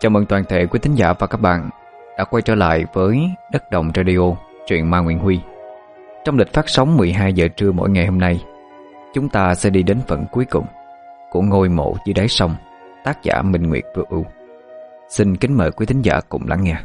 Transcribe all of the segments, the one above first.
Chào mừng toàn thể quý thính giả và các bạn đã quay trở lại với Đất Đồng Radio, truyện Ma Nguyễn Huy. Trong lịch phát sóng 12 giờ trưa mỗi ngày hôm nay, chúng ta sẽ đi đến phần cuối cùng của Ngôi Mộ Dưới Đáy Sông, tác giả Minh Nguyệt Vừa Ưu. Xin kính mời quý thính giả cùng lắng nghe.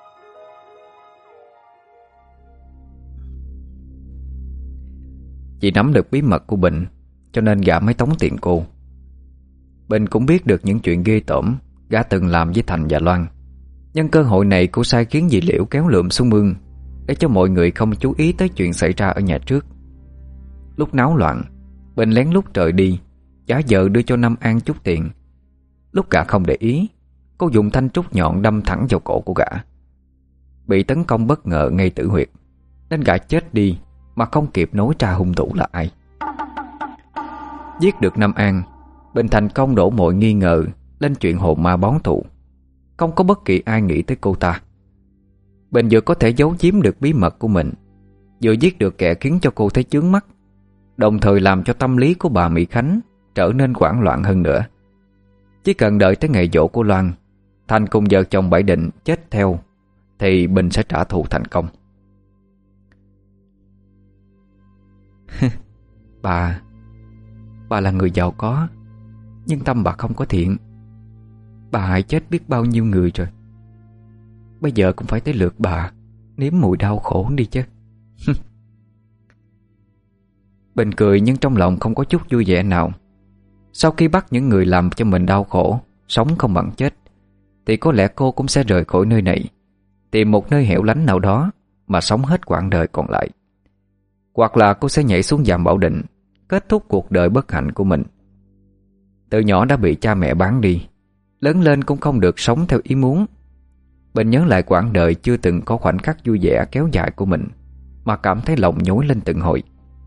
Vì nắm được bí mật của Bình, cho nên gã mới tống tiền cô. Bình cũng biết được những chuyện ghê tởm gã từng làm với Thành và Loan. Nhân cơ hội này cô sai khiến dì Liễu kéo lượm xuống mương, để cho mọi người không chú ý tới chuyện xảy ra ở nhà trước. Lúc náo loạn, Bình lén lút rời đi, giả vờ đưa cho Nam An chút tiền. Lúc gã không để ý, cô dùng thanh trúc nhọn đâm thẳng vào cổ của gã. Bị tấn công bất ngờ ngay tử huyệt, nên gã chết đi mà không kịp nói ra hung thủ là ai. Giết được Nam An, Bình thành công đổ mọi nghi ngờ lên chuyện hồn ma bón thù. Không có bất kỳ ai nghĩ tới cô ta. Bình vừa có thể giấu giếm được bí mật của mình, vừa giết được kẻ khiến cho cô thấy chướng mắt, đồng thời làm cho tâm lý của bà Mỹ Khánh trở nên hoảng loạn hơn nữa. Chỉ cần đợi tới ngày giỗ của Loan, Thành cùng vợ chồng Bảy Định chết theo, thì Bình sẽ trả thù thành công. Bà là người giàu có, nhưng tâm bà không có thiện. Bà hại chết biết bao nhiêu người rồi. Bây giờ cũng phải tới lượt bà nếm mùi đau khổ đi chứ. Bình cười nhưng trong lòng không có chút vui vẻ nào. Sau khi bắt những người làm cho mình đau khổ, sống không bằng chết, thì có lẽ cô cũng sẽ rời khỏi nơi này, tìm một nơi hẻo lánh nào đó mà sống hết quãng đời còn lại. Hoặc là cô sẽ nhảy xuống Giạm Bảo Định, kết thúc cuộc đời bất hạnh của mình. Từ nhỏ đã bị cha mẹ bán đi, lớn lên cũng không được sống theo ý muốn. Bình nhớ lại quãng đời chưa từng có khoảnh khắc vui vẻ kéo dài của mình, mà cảm thấy lòng nhói lên từng hồi.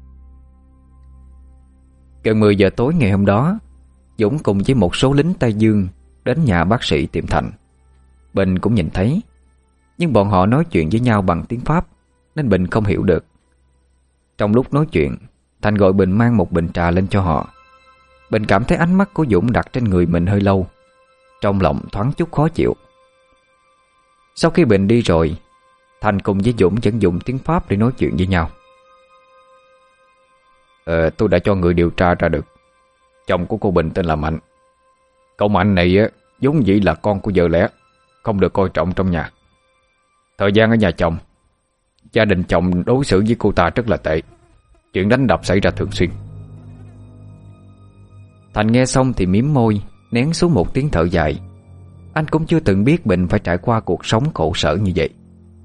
Gần 10 giờ tối ngày hôm đó, Dũng cùng với một số lính Tây Dương đến nhà bác sĩ tìm Thành. Bình cũng nhìn thấy, nhưng bọn họ nói chuyện với nhau bằng tiếng Pháp, nên Bình không hiểu được. Trong lúc nói chuyện, Thành gọi Bình mang một bình trà lên cho họ. Bình cảm thấy ánh mắt của Dũng đặt trên người mình hơi lâu, trong lòng thoáng chút khó chịu. Sau khi Bình đi rồi, Thành cùng với Dũng vẫn dùng tiếng Pháp để nói chuyện với nhau. Tôi đã cho người điều tra ra được chồng của cô Bình tên là Mạnh. Cậu Mạnh này vốn dĩ là con của vợ lẽ, không được coi trọng trong nhà. Thời gian ở nhà chồng, gia đình chồng đối xử với cô ta rất là tệ, chuyện đánh đập xảy ra thường xuyên. Thành nghe xong thì mím môi, nén xuống một tiếng thở dài. Anh cũng chưa từng biết Bình phải trải qua cuộc sống khổ sở như vậy.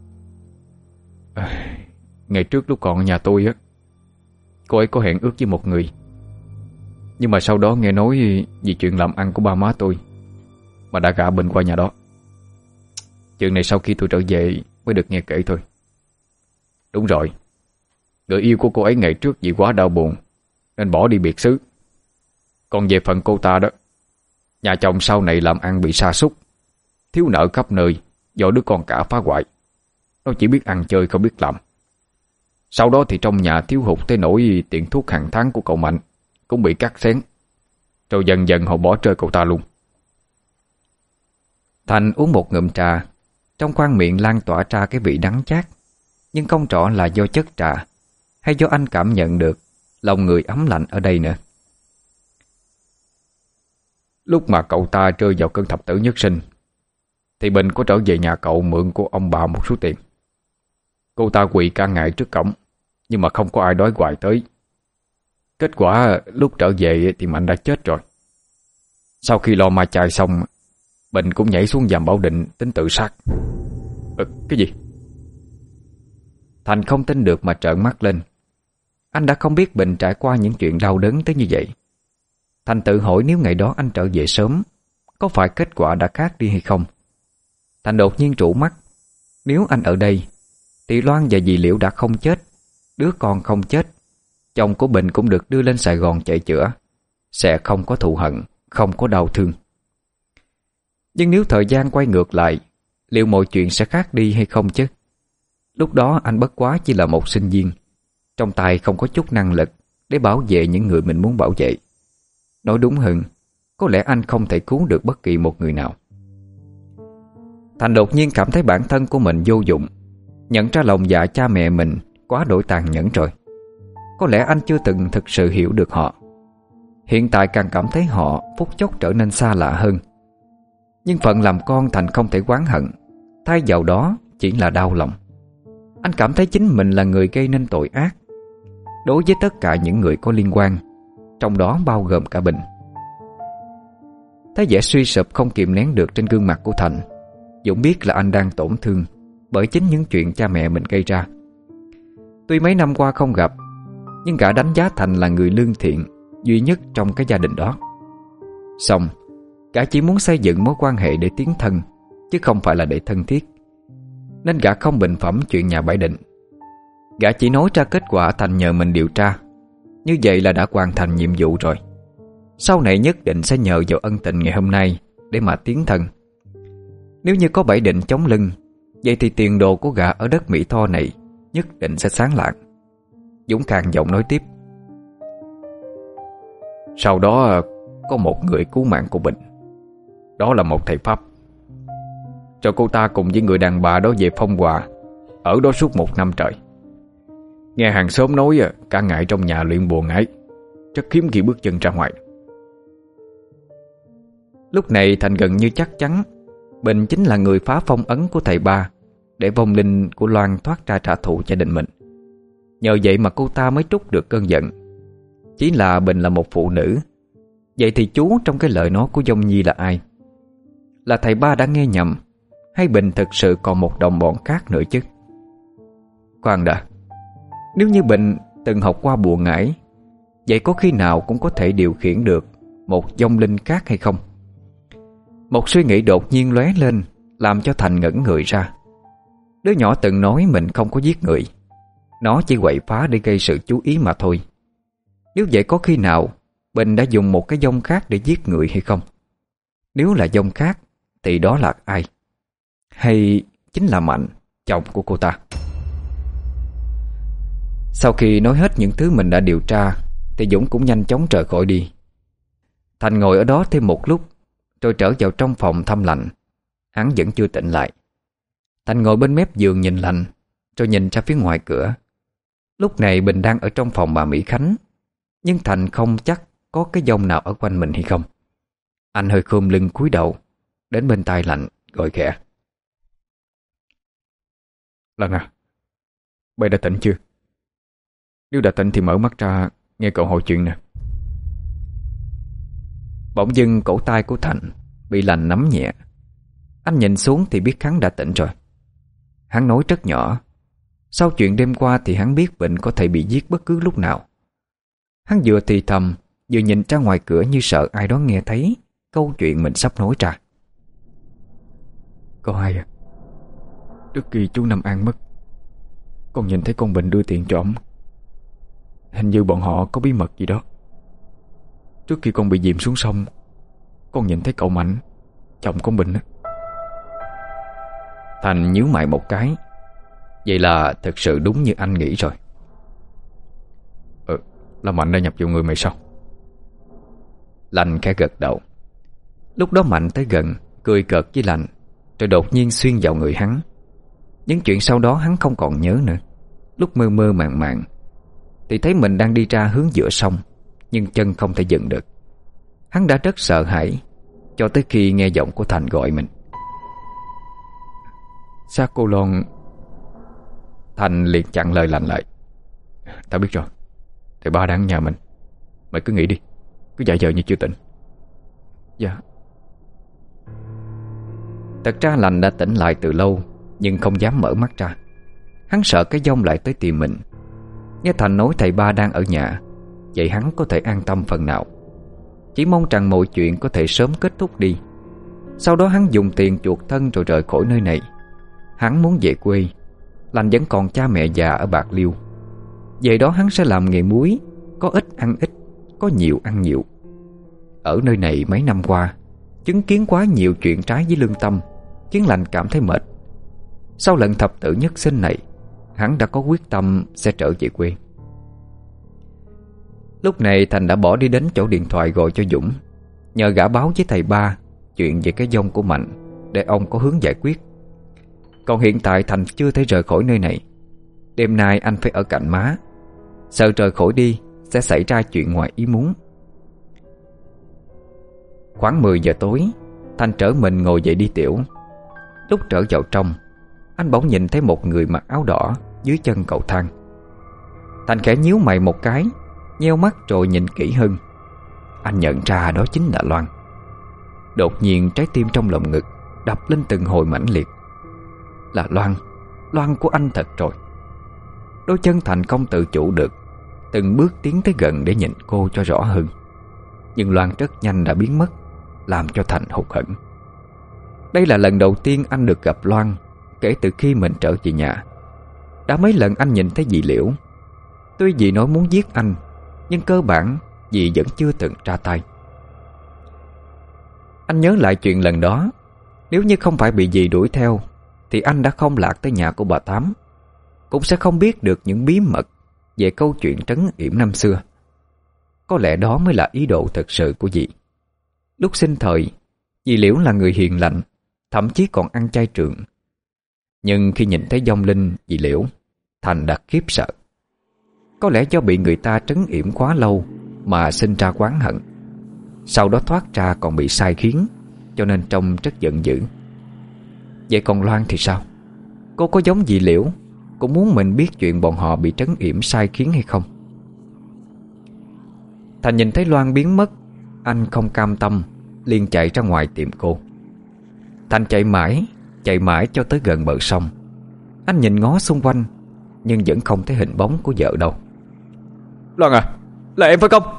Ngày trước lúc còn ở nhà tôi cô ấy có hẹn ước với một người, nhưng mà sau đó nghe nói vì chuyện làm ăn của ba má tôi mà đã gả Bình qua nhà đó. Chuyện này sau khi tôi trở về mới được nghe kể thôi. Đúng rồi, người yêu của cô ấy ngày trước vì quá đau buồn nên bỏ đi biệt xứ. Còn về phần cô ta đó, nhà chồng sau này làm ăn bị sa sút, thiếu nợ khắp nơi do đứa con cả phá hoại. Nó chỉ biết ăn chơi không biết làm. Sau đó thì trong nhà thiếu hụt tới nỗi tiền thuốc hàng tháng của cậu Mạnh cũng bị cắt xén. Rồi dần dần họ bỏ rơi cậu ta luôn. Thành uống một ngụm trà, trong khoang miệng lan tỏa ra cái vị đắng chát, nhưng không rõ là do chất trà hay do anh cảm nhận được lòng người ấm lạnh ở đây nữa. Lúc mà cậu ta rơi vào cơn thập tử nhất sinh, thì Bình có trở về nhà cậu mượn của ông bà một số tiền. Cô ta quỳ cả ngày trước cổng, nhưng mà không có ai đói hoài tới. Kết quả lúc trở về thì Mạnh đã chết rồi. Sau khi lo ma chay xong, Bình cũng nhảy xuống Giạm Bảo Định tính tự sát. Cái gì? Thành không tin được mà trợn mắt lên. Anh đã không biết Bình trải qua những chuyện đau đớn tới như vậy. Thành tự hỏi nếu ngày đó anh trở về sớm, có phải kết quả đã khác đi hay không? Thành đột nhiên trụ mắt. Nếu anh ở đây thì Loan và dì Liễu đã không chết, đứa con không chết, chồng của Bình cũng được đưa lên Sài Gòn chạy chữa, sẽ không có thù hận, không có đau thương. Nhưng nếu thời gian quay ngược lại, liệu mọi chuyện sẽ khác đi hay không chứ? Lúc đó anh bất quá chỉ là một sinh viên, trong tay không có chút năng lực để bảo vệ những người mình muốn bảo vệ. Nói đúng hơn, có lẽ anh không thể cứu được bất kỳ một người nào. Thành đột nhiên cảm thấy bản thân của mình vô dụng, nhận ra lòng dạ cha mẹ mình quá đổi tàn nhẫn rồi. Có lẽ anh chưa từng thực sự hiểu được họ. Hiện tại càng cảm thấy họ phút chốc trở nên xa lạ hơn. Nhưng phận làm con Thành không thể oán hận, thay vào đó chỉ là đau lòng. Anh cảm thấy chính mình là người gây nên tội ác đối với tất cả những người có liên quan, trong đó bao gồm cả Bình. Thấy vẻ suy sụp không kìm nén được trên gương mặt của Thành, Dũng biết là anh đang tổn thương bởi chính những chuyện cha mẹ mình gây ra. Tuy mấy năm qua không gặp, nhưng gã đánh giá Thành là người lương thiện duy nhất trong cái gia đình đó. Xong, gã chỉ muốn xây dựng mối quan hệ để tiến thân, chứ không phải là để thân thiết, nên gã không bình phẩm chuyện nhà Bảy Định. Gã chỉ nói ra kết quả Thành nhờ mình điều tra. Như vậy là đã hoàn thành nhiệm vụ rồi. Sau này nhất định sẽ nhờ vào ân tình ngày hôm nay để mà tiến thân. Nếu như có Bảy Định chống lưng, vậy thì tiền đồ của gã ở đất Mỹ Tho này nhất định sẽ sáng lạng. Dũng càng giọng nói tiếp. Sau đó có một người cứu mạng của Bình. Đó là một thầy Pháp. Rồi cô ta cùng với người đàn bà đó về Phong Hòa, ở đó suốt 1 năm trời. Nghe hàng xóm nói cả ngày trong nhà luyện bùa ngải, rất hiếm khi bước chân ra ngoài. Lúc này Thành gần như chắc chắn Bình chính là người phá phong ấn của thầy ba, để vong linh của Loan thoát ra trả thù gia đình mình. Nhờ vậy mà cô ta mới trút được cơn giận. Chỉ là Bình là một phụ nữ. Vậy thì chú trong cái lời nói của Dông Nhi là ai? Là thầy ba đã nghe nhầm, hay Bình thực sự còn một đồng bọn khác nữa chứ? Khoan đã, nếu như Bình từng học qua bùa ngải, vậy có khi nào cũng có thể điều khiển được một vong linh khác hay không? Một suy nghĩ đột nhiên lóe lên, làm cho Thành ngẩn người ra. Đứa nhỏ từng nói mình không có giết người, nó chỉ quậy phá để gây sự chú ý mà thôi. Nếu vậy có khi nào Bình đã dùng một cái vong khác để giết người hay không? Nếu là vong khác thì đó là ai? Hay chính là Mạnh, chồng của cô ta? Sau khi nói hết những thứ mình đã điều tra, thì Dũng cũng nhanh chóng rời khỏi đi. Thành ngồi ở đó thêm một lúc, rồi trở vào trong phòng thăm lạnh. Hắn vẫn chưa tỉnh lại. Thành ngồi bên mép giường nhìn lạnh, rồi nhìn ra phía ngoài cửa. Lúc này Bình đang ở trong phòng bà Mỹ Khánh, nhưng Thành không chắc có cái vong nào ở quanh mình hay không. Anh hơi khom lưng cúi đầu, đến bên tai lạnh gọi khẽ. Lần à, bây đã tỉnh chưa? Nếu đã tỉnh thì mở mắt ra nghe cậu hỏi chuyện nè. Bỗng dưng cổ tay của Thành bị lạnh nắm nhẹ. Anh nhìn xuống thì biết hắn đã tỉnh rồi. Hắn nói rất nhỏ. Sau chuyện đêm qua thì hắn biết Bình có thể bị giết bất cứ lúc nào. Hắn vừa thì thầm, vừa nhìn ra ngoài cửa như sợ ai đó nghe thấy câu chuyện mình sắp nói ra. Có ai à? Trước khi chú Năm An mất, con nhìn thấy con Bình đưa tiền cho ổng. Hình như bọn họ có bí mật gì đó. Trước khi con bị dìm xuống sông, con nhìn thấy cậu Mạnh, chồng con Bình á. Thành nhíu mày một cái. Vậy là thực sự đúng như anh nghĩ rồi. Là Mạnh đã nhập vào người mày sao? Lành khẽ gật đầu. Lúc đó Mạnh tới gần, cười cợt với Lành, rồi đột nhiên xuyên vào người hắn. Những chuyện sau đó hắn không còn nhớ nữa. Lúc mơ mơ màng màng thì thấy mình đang đi ra hướng giữa sông, nhưng chân không thể dừng được. Hắn đã rất sợ hãi, cho tới khi nghe giọng của Thành gọi mình. Xác cô Loan. Thành liền chặn lời Lành lại. Tao biết rồi, thầy ba đang ở nhà mình. Mày cứ nghỉ đi, cứ giả vờ như chưa tỉnh. Dạ. Thật ra Lành đã tỉnh lại từ lâu, nhưng không dám mở mắt ra. Hắn sợ cái vong lại tới tìm mình. Nghe Thành nói thầy ba đang ở nhà, vậy hắn có thể an tâm phần nào. Chỉ mong rằng mọi chuyện có thể sớm kết thúc đi. Sau đó hắn dùng tiền chuộc thân rồi rời khỏi nơi này. Hắn muốn về quê. Lành vẫn còn cha mẹ già ở Bạc Liêu. Về đó hắn sẽ làm nghề muối, có ít ăn ít, có nhiều ăn nhiều. Ở nơi này mấy năm qua, chứng kiến quá nhiều chuyện trái với lương tâm, khiến Lành cảm thấy mệt. Sau lần thập tử nhất sinh này, hắn đã có quyết tâm sẽ trở về quê. Lúc này Thành đã bỏ đi đến chỗ điện thoại gọi cho Dũng, nhờ gã báo với thầy ba chuyện về cái vong của Mạnh, để ông có hướng giải quyết. Còn hiện tại Thành chưa thể rời khỏi nơi này. Đêm nay anh phải ở cạnh má, sợ rời khỏi đi sẽ xảy ra chuyện ngoài ý muốn. Khoảng 10 giờ tối, Thành trở mình ngồi dậy đi tiểu. Lúc trở vào trong, anh bỗng nhìn thấy một người mặc áo đỏ dưới chân cầu thang. Thành khẽ nhíu mày một cái, nheo mắt rồi nhìn kỹ hơn. Anh nhận ra đó chính là Loan. Đột nhiên trái tim trong lồng ngực đập lên từng hồi mãnh liệt. Là Loan, Loan của anh thật rồi. Đôi chân Thành không tự chủ được, từng bước tiến tới gần để nhìn cô cho rõ hơn. Nhưng Loan rất nhanh đã biến mất, làm cho Thành hụt hẫng. Đây là lần đầu tiên anh được gặp Loan kể từ khi mình trở về nhà. Đã mấy lần anh nhìn thấy dì Liễu. Tuy dì nói muốn giết anh, nhưng cơ bản dì vẫn chưa từng ra tay. Anh nhớ lại chuyện lần đó. Nếu như không phải bị dì đuổi theo thì anh đã không lạc tới nhà của bà Tám, cũng sẽ không biết được những bí mật về câu chuyện trấn yểm năm xưa. Có lẽ đó mới là ý đồ thực sự của dì. Lúc sinh thời, dì Liễu là người hiền lành, thậm chí còn ăn chay trường. Nhưng khi nhìn thấy vong linh dì Liễu, Thành đã khiếp sợ. Có lẽ do bị người ta trấn yểm quá lâu mà sinh ra oán hận, sau đó thoát ra còn bị sai khiến, cho nên trông rất giận dữ. Vậy còn Loan thì sao? Cô có giống dì Liễu, cũng muốn mình biết chuyện bọn họ bị trấn yểm sai khiến hay không? Thành nhìn thấy Loan biến mất, anh không cam tâm, liền chạy ra ngoài tìm cô. Thành chạy mãi cho tới gần bờ sông. Anh nhìn ngó xung quanh, nhưng vẫn không thấy hình bóng của vợ đâu. Loan à, là em phải không?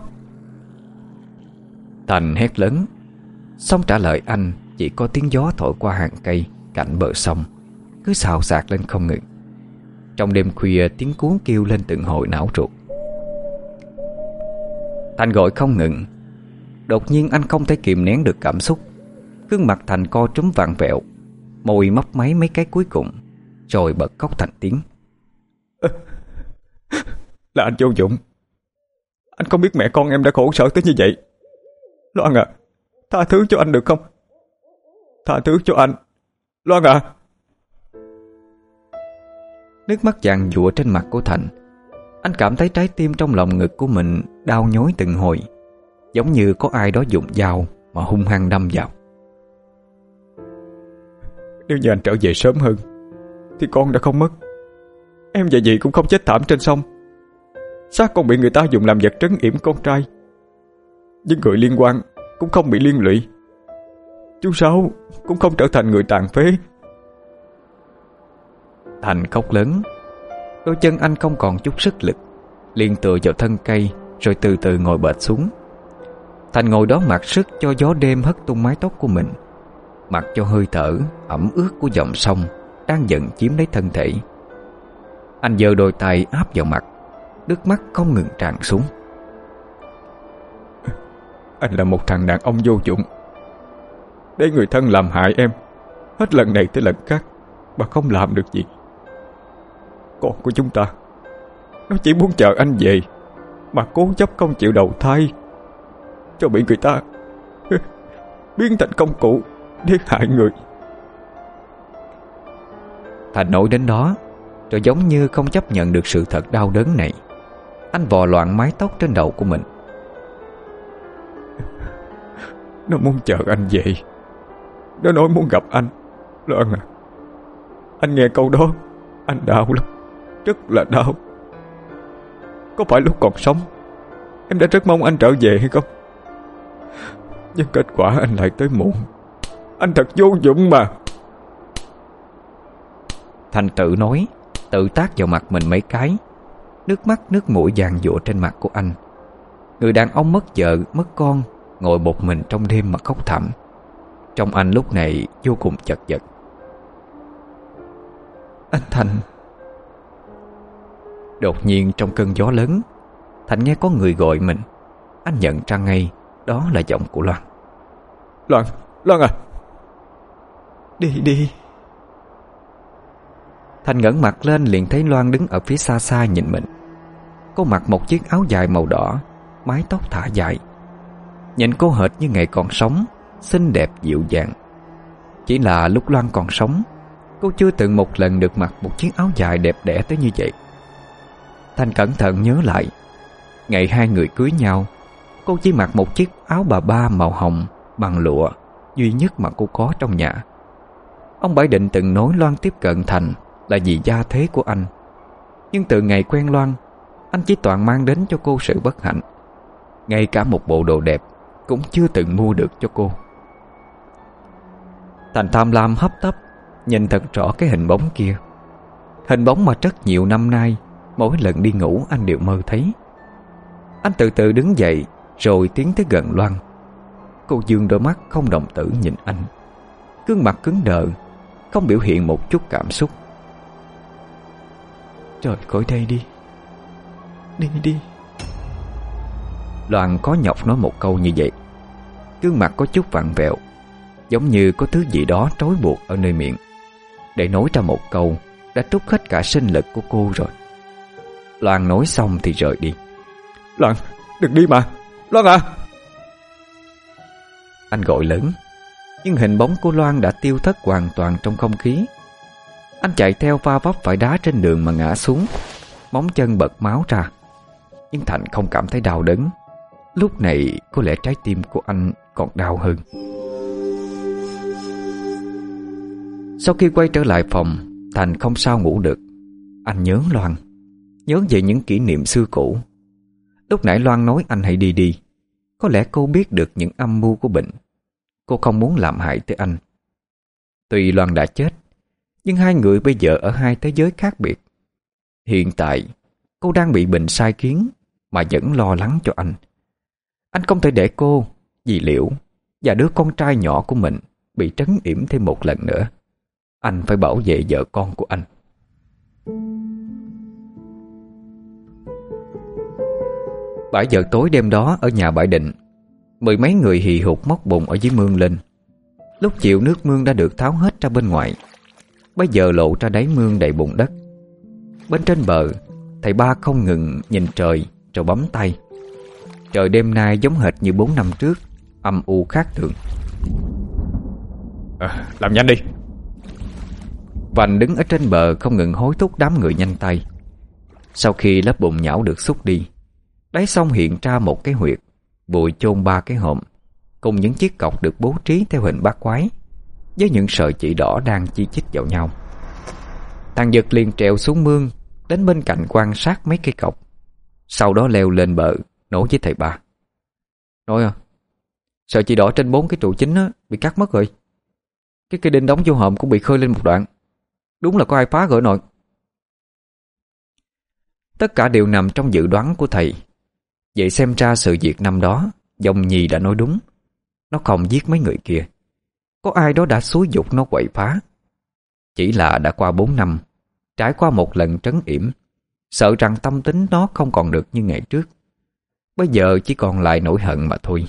Thành hét lớn. Xong trả lời anh chỉ có tiếng gió thổi qua hàng cây cạnh bờ sông, cứ xào xạc lên không ngừng. Trong đêm khuya tiếng cuốn kêu lên từng hồi não ruột. Thành gọi không ngừng. Đột nhiên anh không thể kìm nén được cảm xúc. Gương mặt Thành co trúm vặn vẹo, môi mấp máy mấy cái cuối cùng, rồi bật khóc thành tiếng. Là anh vô dụng. Anh không biết mẹ con em đã khổ sở tới như vậy. Loan à, tha thứ cho anh được không? Tha thứ cho anh, Loan à. Nước mắt giàn giụa trên mặt của Thành. Anh cảm thấy trái tim trong lòng ngực của mình đau nhói từng hồi, giống như có ai đó dùng dao mà hung hăng đâm vào. Nếu như anh trở về sớm hơn thì con đã không mất. Em và dì cũng không chết thảm trên sông. Xác con bị người ta dùng làm vật trấn yểm con trai. Nhưng người liên quan cũng không bị liên lụy. Chú Sáu cũng không trở thành người tàn phế. Thành khóc lớn. Đôi chân anh không còn chút sức lực, liền tựa vào thân cây, rồi từ từ ngồi bệt xuống. Thành ngồi đó mặc sức cho gió đêm hất tung mái tóc của mình, mặc cho hơi thở ẩm ướt của dòng sông đang dần chiếm lấy thân thể. Anh giơ đôi tay áp vào mặt, nước mắt không ngừng tràn xuống. Anh là một thằng đàn ông vô dụng, để người thân làm hại em hết lần này tới lần khác mà không làm được gì. Con của chúng ta, nó chỉ muốn chờ anh về mà cố chấp không chịu đầu thai, cho bị người ta biến thành công cụ để hại người. Thành nổi đến đó, rồi giống như không chấp nhận được sự thật đau đớn này, anh vò loạn mái tóc trên đầu của mình. Nó muốn chờ anh về. Nó nói muốn gặp anh. Loan à, anh nghe câu đó anh đau lắm, rất là đau. Có phải lúc còn sống em đã rất mong anh trở về hay không? Nhưng kết quả anh lại tới muộn. Anh thật vô dụng mà. Thành tự nói, tự tát vào mặt mình mấy cái. Nước mắt nước mũi giàn giụa trên mặt của anh. Người đàn ông mất vợ mất con, ngồi một mình trong đêm mà khóc thảm. Trong anh lúc này vô cùng chật vật. Anh Thành. Đột nhiên trong cơn gió lớn, Thành nghe có người gọi mình. Anh nhận ra ngay đó là giọng của Loan. Loan, Loan à, đi. Thành ngẩng mặt lên liền thấy Loan đứng ở phía xa xa nhìn mình. Cô mặc một chiếc áo dài màu đỏ, mái tóc thả dài, nhìn cô hệt như ngày còn sống, xinh đẹp dịu dàng. Chỉ là lúc Loan còn sống, cô chưa từng một lần được mặc một chiếc áo dài đẹp đẽ tới như vậy. Thành cẩn thận nhớ lại, ngày hai người cưới nhau, cô chỉ mặc một chiếc áo bà ba màu hồng bằng lụa duy nhất mà cô có trong nhà. Ông Bảy Định từng nói Loan tiếp cận Thành là vì gia thế của anh. Nhưng từ ngày quen Loan, anh chỉ toàn mang đến cho cô sự bất hạnh. Ngay cả một bộ đồ đẹp cũng chưa từng mua được cho cô. Thành tham lam hấp tấp nhìn thật rõ cái hình bóng kia. Hình bóng mà rất nhiều năm nay mỗi lần đi ngủ anh đều mơ thấy. Anh từ từ đứng dậy rồi tiến tới gần Loan. Cô dương đôi mắt không đồng tử nhìn anh, gương mặt cứng đờ, không biểu hiện một chút cảm xúc. Rời khỏi đây đi. Đi đi. Loan có nhọc nói một câu như vậy. Gương mặt có chút vặn vẹo, giống như có thứ gì đó trói buộc ở nơi miệng. Để nói ra một câu đã trút hết cả sinh lực của cô rồi. Loan nói xong thì rời đi. Loan, đừng đi mà. Loan à. Anh gọi lớn, nhưng hình bóng của Loan đã tiêu thất hoàn toàn trong không khí. Anh chạy theo va vấp phải đá trên đường mà ngã xuống, móng chân bật máu ra. Nhưng Thành không cảm thấy đau đớn. Lúc này có lẽ trái tim của anh còn đau hơn. Sau khi quay trở lại phòng, Thành không sao ngủ được. Anh nhớ Loan, nhớ về những kỷ niệm xưa cũ. Lúc nãy Loan nói anh hãy đi đi. Có lẽ cô biết được những âm mưu của Bình. Cô không muốn làm hại tới anh. Tuy Loan đã chết, nhưng hai người bây giờ ở hai thế giới khác biệt. Hiện tại cô đang bị Bình sai khiến mà vẫn lo lắng cho anh. Anh không thể để cô, dì Liễu và đứa con trai nhỏ của mình bị trấn yểm thêm một lần nữa. Anh phải bảo vệ vợ con của anh. 7 giờ tối đêm đó ở nhà Bảy Định, mười mấy người hì hục móc bùn ở dưới mương lên. Lúc chiều nước mương đã được tháo hết ra bên ngoài. Bây giờ lộ ra đáy mương đầy bùn đất. Bên trên bờ, thầy Ba không ngừng nhìn trời rồi bấm tay. Trời đêm nay giống hệt như 4 năm trước, âm u khác thường. Làm nhanh đi. Vành đứng ở trên bờ không ngừng hối thúc đám người nhanh tay. Sau khi lớp bùn nhão được xúc đi, đáy sông hiện ra một cái huyệt, bụi chôn 3 cái hòm, cùng những chiếc cọc được bố trí theo hình bát quái, với những sợi chỉ đỏ đang chi chít vào nhau. Thằng Giật liền trèo xuống mương, đến bên cạnh quan sát mấy cây cọc. Sau đó leo lên bờ, nói với thầy Ba: "Nói à, sợi chỉ đỏ trên 4 cái trụ chính á, bị cắt mất rồi. Cái cây đinh đóng vô hòm cũng bị khơi lên một đoạn. Đúng là có ai phá gỡ nội." Tất cả đều nằm trong dự đoán của thầy. Vậy xem ra sự việc năm đó Dòng Nhì đã nói đúng. Nó không giết mấy người kia. Có ai đó đã xúi giục nó quậy phá. Chỉ là đã qua 4 năm, trải qua một lần trấn yểm, sợ rằng tâm tính nó không còn được như ngày trước. Bây giờ chỉ còn lại nỗi hận mà thôi.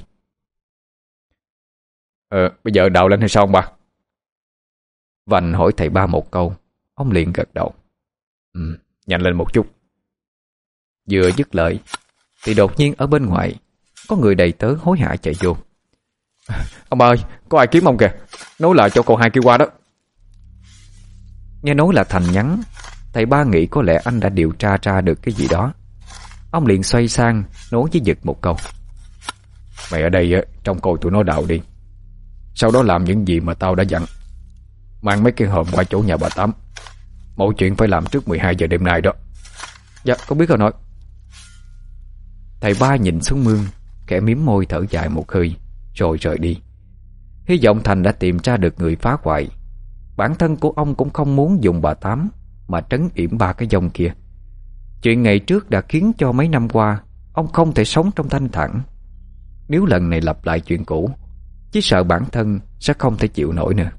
Bây giờ đào lên hay sao ông ba? Vành hỏi thầy Ba một câu, ông liền gật đầu. Nhanh lên một chút. Vừa dứt lời thì đột nhiên ở bên ngoài có người đầy tớ hối hả chạy vô. Ông ba ơi, có ai kiếm ông kìa. Nói là cho con hai kia qua đó. Nghe nói là Thành nhắn, thầy Ba nghĩ có lẽ anh đã điều tra ra được cái gì đó. Ông liền xoay sang nói với Giật một câu: "Mày ở đây trông coi tụi nó đào đi. Sau đó làm những gì mà tao đã dặn. Mang mấy cái hòm qua chỗ nhà bà Tám. Mọi chuyện phải làm trước 12 giờ đêm nay đó." "Dạ, con biết rồi nội." Thầy Ba nhìn xuống mương, khẽ mím môi thở dài một hơi, rồi rời đi. Hy vọng Thành đã tìm ra được người phá hoại. Bản thân của ông cũng không muốn dùng bà Tám mà trấn yểm 3 cái dòng kia. Chuyện ngày trước đã khiến cho mấy năm qua ông không thể sống trong thanh thản. Nếu lần này lặp lại chuyện cũ, chỉ sợ bản thân sẽ không thể chịu nổi nữa.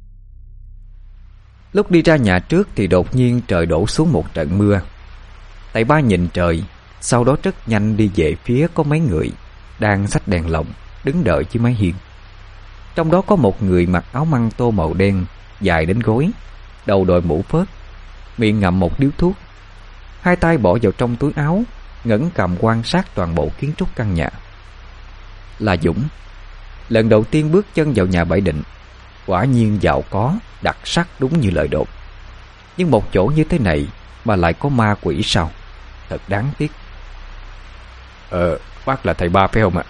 Lúc đi ra nhà trước thì đột nhiên trời đổ xuống một trận mưa. Thầy Ba nhìn trời, sau đó rất nhanh đi về phía có mấy người đang xách đèn lồng đứng đợi dưới mái hiên. Trong đó có một người mặc áo măng tô màu đen dài đến gối, đầu đội mũ phớt, miệng ngậm một điếu thuốc, hai tay bỏ vào trong túi áo, ngẩng cằm quan sát toàn bộ kiến trúc căn nhà. Là Dũng. Lần đầu tiên bước chân vào nhà Bảy Định, Quả nhiên giàu có, đặc sắc đúng như lời đồn. Nhưng một chỗ như thế này mà lại có ma quỷ sao? Thật đáng tiếc. Bác là thầy Ba phải không ạ?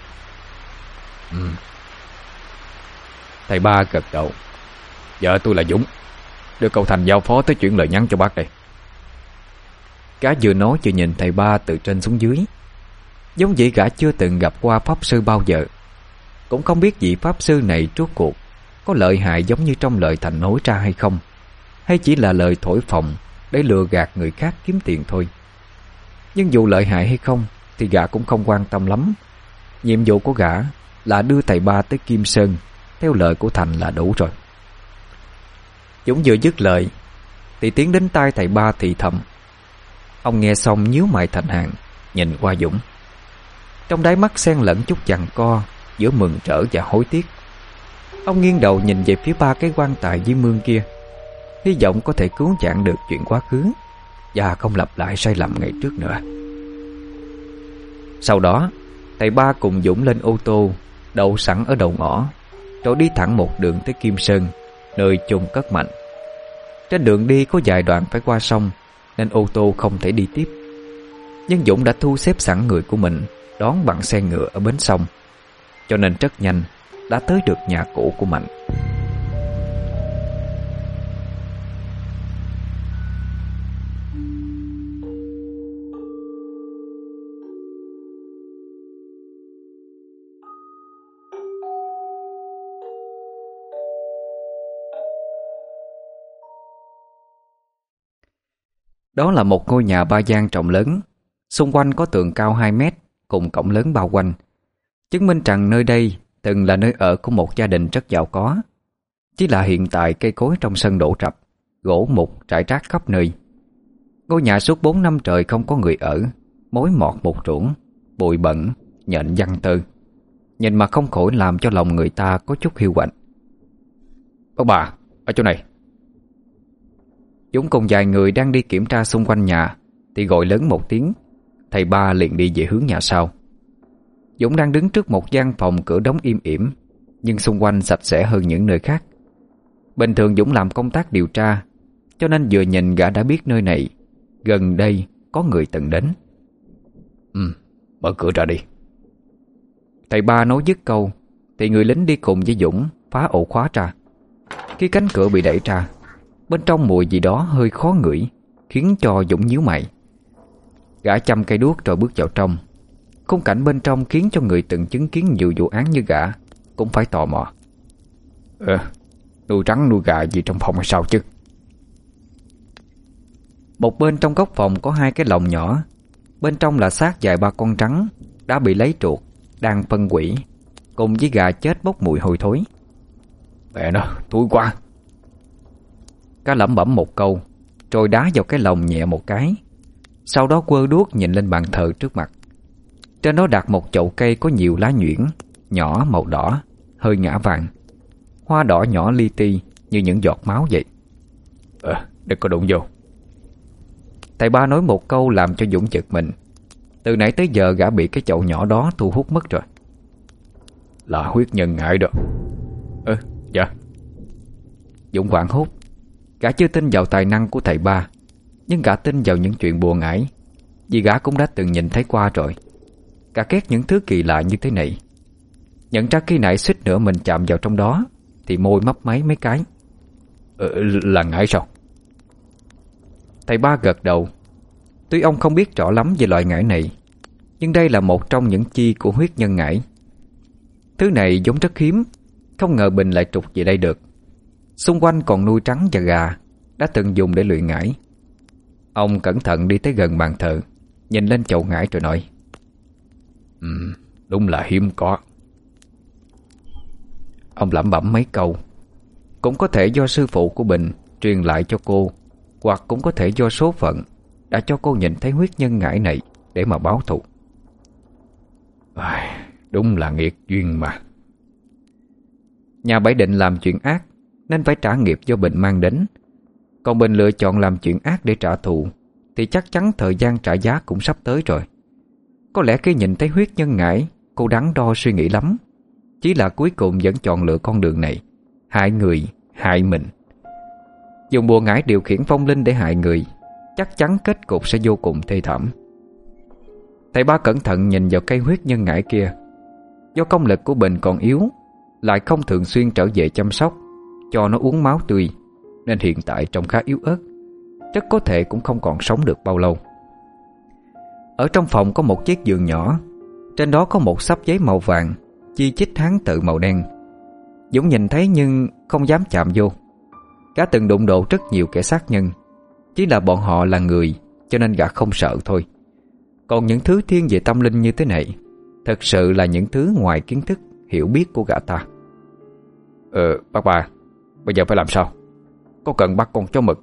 Thầy Ba gật đầu. Dạ tôi là Dũng, đưa cậu Thành giao phó tới chuyển lời nhắn cho bác đây. Gã vừa nói vừa nhìn thầy Ba từ trên xuống dưới. Giống vậy gã chưa từng gặp qua pháp sư bao giờ, cũng không biết vị pháp sư này rốt cuộc có lợi hại giống như trong lời Thành nói ra hay không, hay chỉ là lời thổi phồng để lừa gạt người khác kiếm tiền thôi. Nhưng dù lợi hại hay không thì gã cũng không quan tâm lắm. Nhiệm vụ của gã là đưa thầy Ba tới Kim Sơn theo lời của Thành là đủ rồi. Dũng vừa dứt lời thì tiến đến tai thầy Ba thì thầm. Ông nghe xong nhíu mày thành hàng, nhìn qua Dũng. Trong đáy mắt xen lẫn chút giằng co giữa mừng rỡ và hối tiếc. Ông nghiêng đầu nhìn về phía ba cái quan tài dưới mương kia, hy vọng có thể cứu vãn được chuyện quá khứ và không lặp lại sai lầm ngày trước nữa. Sau đó thầy Ba cùng Dũng lên ô tô đậu sẵn ở đầu ngõ, rồi đi thẳng một đường tới Kim Sơn, nơi chôn cất Mạnh. Trên đường đi có vài đoạn phải qua sông nên ô tô không thể đi tiếp. Nhưng Dũng đã thu xếp sẵn người của mình đón bằng xe ngựa ở bến sông, cho nên rất nhanh đã tới được nhà cũ của Mạnh. Đó là một ngôi nhà ba gian rộng lớn, xung quanh có tường cao 2 mét cùng cổng lớn bao quanh, chứng minh rằng nơi đây từng là nơi ở của một gia đình rất giàu có. Chỉ là hiện tại cây cối trong sân đổ rập, gỗ mục rải rác khắp nơi. Ngôi nhà suốt 4 năm trời không có người ở, mối mọt một ruộng, bụi bẩn, nhện văng tơ. Nhìn mà không khỏi làm cho lòng người ta có chút hiu quạnh. Bác Ba, ở chỗ này. Dũng cùng vài người đang đi kiểm tra xung quanh nhà thì gọi lớn một tiếng. Thầy Ba liền đi về hướng nhà sau. Dũng đang đứng trước một gian phòng cửa đóng im ỉm, nhưng xung quanh sạch sẽ hơn những nơi khác. Bình thường Dũng làm công tác điều tra, cho nên vừa nhìn gã đã biết nơi này gần đây có người từng đến. Mở cửa ra đi. Thầy Ba nói dứt câu thì người lính đi cùng với Dũng phá ổ khóa ra. Khi cánh cửa bị đẩy ra, bên trong mùi gì đó hơi khó ngửi, khiến cho Dũng nhíu mày. Gã châm cây đuốc rồi bước vào trong. Khung cảnh bên trong khiến cho người từng chứng kiến nhiều vụ án như gã cũng phải tò mò. Nuôi rắn nuôi gà gì trong phòng hay sao chứ? Một bên trong góc phòng có 2 cái lồng nhỏ, bên trong là xác vài ba con rắn đã bị lấy truột, đang phân hủy, cùng với gà chết bốc mùi hôi thối. Mẹ nó, thúi quá. Cá lẩm bẩm một câu rồi đá vào cái lồng nhẹ một cái. Sau đó quơ đuốc nhìn lên bàn thờ trước mặt. Trên đó đặt một chậu cây có nhiều lá nhuyễn nhỏ màu đỏ, hơi ngã vàng. Hoa đỏ nhỏ li ti như những giọt máu vậy. Đừng có đụng vô. Thầy Ba nói một câu làm cho Dũng giật mình. Từ nãy tới giờ gã bị cái chậu nhỏ đó thu hút mất rồi. Là huyết nhân ngại đó. Dạ. Dũng hoảng hốt. Gã chưa tin vào tài năng của thầy Ba, nhưng gã tin vào những chuyện bùa ngải, vì gã cũng đã từng nhìn thấy qua rồi. Gã ghét những thứ kỳ lạ như thế này. Nhận ra khi nãy suýt nữa mình chạm vào trong đó thì môi mấp máy mấy cái. Là ngải sao? Thầy Ba gật đầu. Tuy ông không biết rõ lắm về loại ngải này, nhưng đây là một trong những chi của huyết nhân ngải. Thứ này giống rất hiếm, không ngờ Bình lại trục về đây được. Xung quanh còn nuôi trắng và gà đã từng dùng để luyện ngải. Ông cẩn thận đi tới gần bàn thờ, nhìn lên chậu ngải rồi nói: Đúng là hiếm có. Ông lẩm bẩm mấy câu. Cũng có thể do sư phụ của Bình truyền lại cho cô, hoặc cũng có thể do số phận đã cho cô nhìn thấy huyết nhân ngải này để mà báo thù. Đúng là nghiệt duyên mà. Nhà Bảy định làm chuyện ác nên phải trả nghiệp do Bình mang đến. Còn Bình lựa chọn làm chuyện ác để trả thù thì chắc chắn thời gian trả giá cũng sắp tới rồi. Có lẽ khi nhìn thấy huyết nhân ngải, cô đắn đo suy nghĩ lắm. Chỉ là cuối cùng vẫn chọn lựa con đường này, hại người, hại mình. Dùng bùa ngải điều khiển phong linh để hại người, chắc chắn kết cục sẽ vô cùng thê thảm. Thầy Ba cẩn thận nhìn vào cây huyết nhân ngải kia. Do công lực của Bình còn yếu, lại không thường xuyên trở về chăm sóc, cho nó uống máu tươi, nên hiện tại trông khá yếu ớt, rất có thể cũng không còn sống được bao lâu. Ở trong phòng có một chiếc giường nhỏ, trên đó có một xấp giấy màu vàng, chi chít hán tự màu đen. Dũng nhìn thấy nhưng không dám chạm vô. Gã từng đụng độ rất nhiều kẻ sát nhân, chỉ là bọn họ là người, cho nên gã không sợ thôi. Còn những thứ thiên về tâm linh như thế này, thật sự là những thứ ngoài kiến thức, hiểu biết của gã ta. Bác Ba, bây giờ phải làm sao? Có cần bắt con chó mực...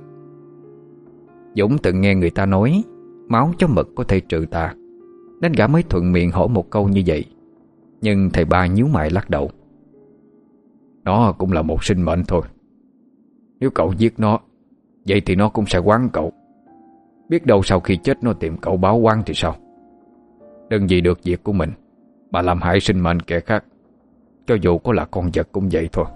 Dũng từng nghe người ta nói máu chó mực có thể trừ tà, nên gã mới thuận miệng hỏi một câu như vậy. Nhưng thầy Ba nhíu mày lắc đầu. Nó cũng là một sinh mệnh thôi. Nếu cậu giết nó, vậy thì nó cũng sẽ oán cậu. Biết đâu sau khi chết nó tìm cậu báo oán thì sao? Đừng vì được việc của mình mà làm hại sinh mệnh kẻ khác, cho dù có là con vật cũng vậy thôi.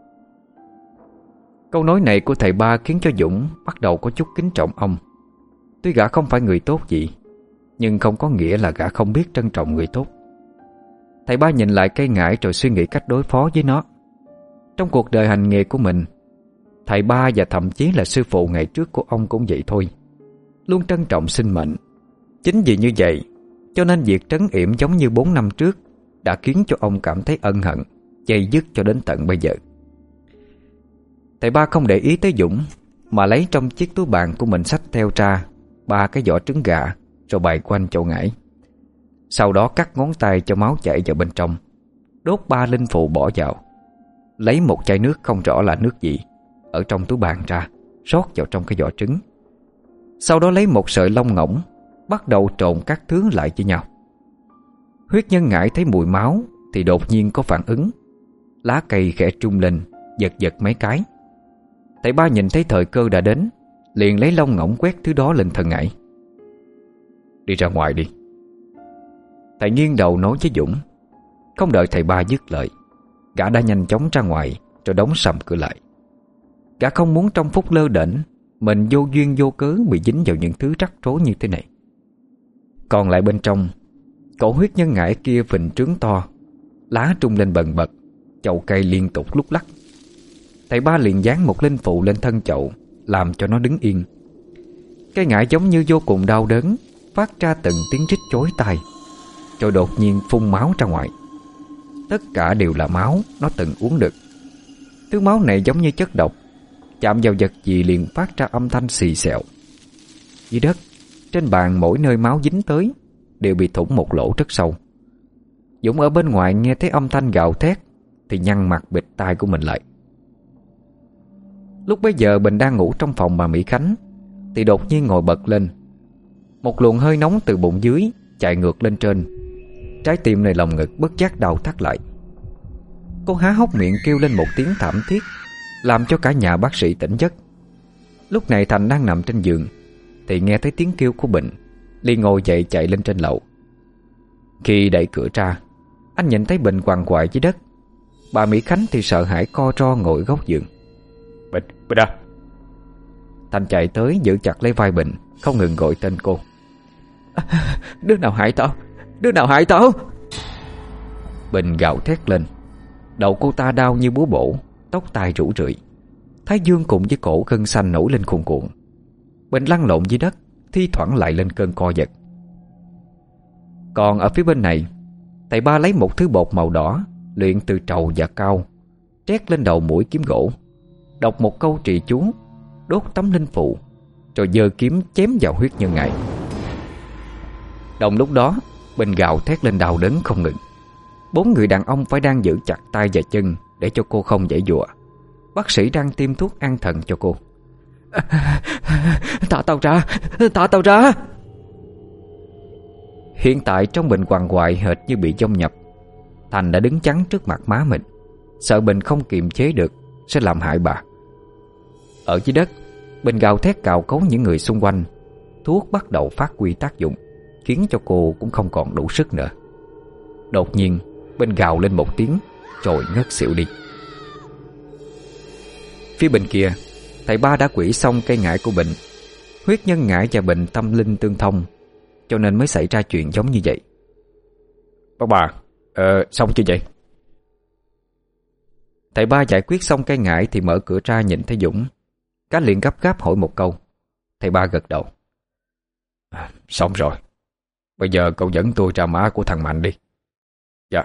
Câu nói này của thầy Ba khiến cho Dũng bắt đầu có chút kính trọng ông. Tuy gã không phải người tốt gì, nhưng không có nghĩa là gã không biết trân trọng người tốt. Thầy Ba nhìn lại cây ngải rồi suy nghĩ cách đối phó với nó. Trong cuộc đời hành nghề của mình, thầy Ba và thậm chí là sư phụ ngày trước của ông cũng vậy thôi, luôn trân trọng sinh mệnh. Chính vì như vậy, cho nên việc trấn yểm giống như 4 năm trước đã khiến cho ông cảm thấy ân hận, dây dứt cho đến tận bây giờ. Thầy Ba không để ý tới Dũng, mà lấy trong chiếc túi bàn của mình xách theo ra 3 cái vỏ trứng gà, rồi bày quanh chậu ngải. Sau đó cắt ngón tay cho máu chảy vào bên trong, đốt 3 linh phù bỏ vào, lấy một chai nước không rõ là nước gì ở trong túi bàn ra, rót vào trong cái vỏ trứng. Sau đó lấy một sợi lông ngỗng, bắt đầu trộn các thứ lại với nhau. Huyết nhân ngải thấy mùi máu thì đột nhiên có phản ứng. Lá cây khẽ trung lên, giật giật mấy cái. Thầy Ba nhìn thấy thời cơ đã đến, liền lấy lông ngỗng quét thứ đó lên thân ngải. Đi ra ngoài đi. Thầy nghiêng đầu nói với Dũng. Không đợi thầy Ba dứt lời, gã đã nhanh chóng ra ngoài rồi đóng sầm cửa lại. Gã không muốn trong phút lơ đễnh mình vô duyên vô cớ bị dính vào những thứ rắc rối như thế này. Còn lại bên trong, cổ huyết nhân ngải kia phình trướng to, lá trung lên bần bật, chậu cây liên tục lúc lắc. Thầy Ba liền dán một linh phụ lên thân chậu, làm cho nó đứng yên. Cây ngải giống như vô cùng đau đớn, phát ra từng tiếng rít chói tai, rồi đột nhiên phun máu ra ngoài. Tất cả đều là máu nó từng uống được. Thứ máu này giống như chất độc, chạm vào vật gì liền phát ra âm thanh xì xèo. Dưới đất, trên bàn mỗi nơi máu dính tới đều bị thủng một lỗ rất sâu. Dũng ở bên ngoài nghe thấy âm thanh gào thét thì nhăn mặt bịt tai của mình lại. Lúc bấy giờ Bình đang ngủ trong phòng bà Mỹ Khánh thì đột nhiên ngồi bật lên. Một luồng hơi nóng từ bụng dưới chạy ngược lên trên. Trái tim nơi lòng ngực bất giác đau thắt lại. Cô há hốc miệng kêu lên một tiếng thảm thiết, làm cho cả nhà bác sĩ tỉnh giấc. Lúc này Thành đang nằm trên giường thì nghe thấy tiếng kêu của Bình, liền ngồi dậy chạy lên trên lầu. Khi đẩy cửa ra, anh nhìn thấy Bình quằn quại dưới đất. Bà Mỹ Khánh thì sợ hãi co ro ngồi góc giường. Bình à! Thành chạy tới giữ chặt lấy vai Bình, không ngừng gọi tên cô. Đứa nào hại tao? Đứa nào hại tao? Bình gào thét lên. Đầu cô ta đau như búa bổ, tóc tai rủ rượi, thái dương cùng với cổ gân xanh nổi lên cuồn cuộn. Bình lăn lộn dưới đất, thi thoảng lại lên cơn co giật. Còn ở phía bên này, thầy Ba lấy một thứ bột màu đỏ luyện từ trầu và cao, trét lên đầu mũi kiếm gỗ, đọc một câu trì chú, đốt tấm linh phụ, rồi giơ kiếm chém vào huyết nhân ngải. Đồng lúc đó, Bình gào thét lên đau đớn không ngừng. 4 người đàn ông phải đang giữ chặt tay và chân để cho cô không giãy giụa. Bác sĩ đang tiêm thuốc an thần cho cô. Thả tao ra! Thả tao ra! Hiện tại trong Bình quằn quại hệt như bị dông nhập. Thành đã đứng chắn trước mặt má mình, sợ Bình không kiềm chế được sẽ làm hại bà. Ở dưới đất, Bình gào thét cào cấu những người xung quanh. Thuốc bắt đầu phát huy tác dụng, khiến cho cô cũng không còn đủ sức nữa. Đột nhiên Bình gào lên một tiếng rồi ngất xỉu đi. Phía bên kia, thầy Ba đã quỷ xong cây ngải của Bình. Huyết nhân ngải và Bình tâm linh tương thông, cho nên mới xảy ra chuyện giống như vậy. Bác bà, xong chưa vậy? Thầy Ba giải quyết xong cây ngải thì mở cửa ra nhìn thấy Dũng. Cá liền gấp gáp hỏi một câu. Thầy Ba gật đầu. Xong rồi. Bây giờ cậu dẫn tôi ra má của thằng Mạnh đi. Dạ.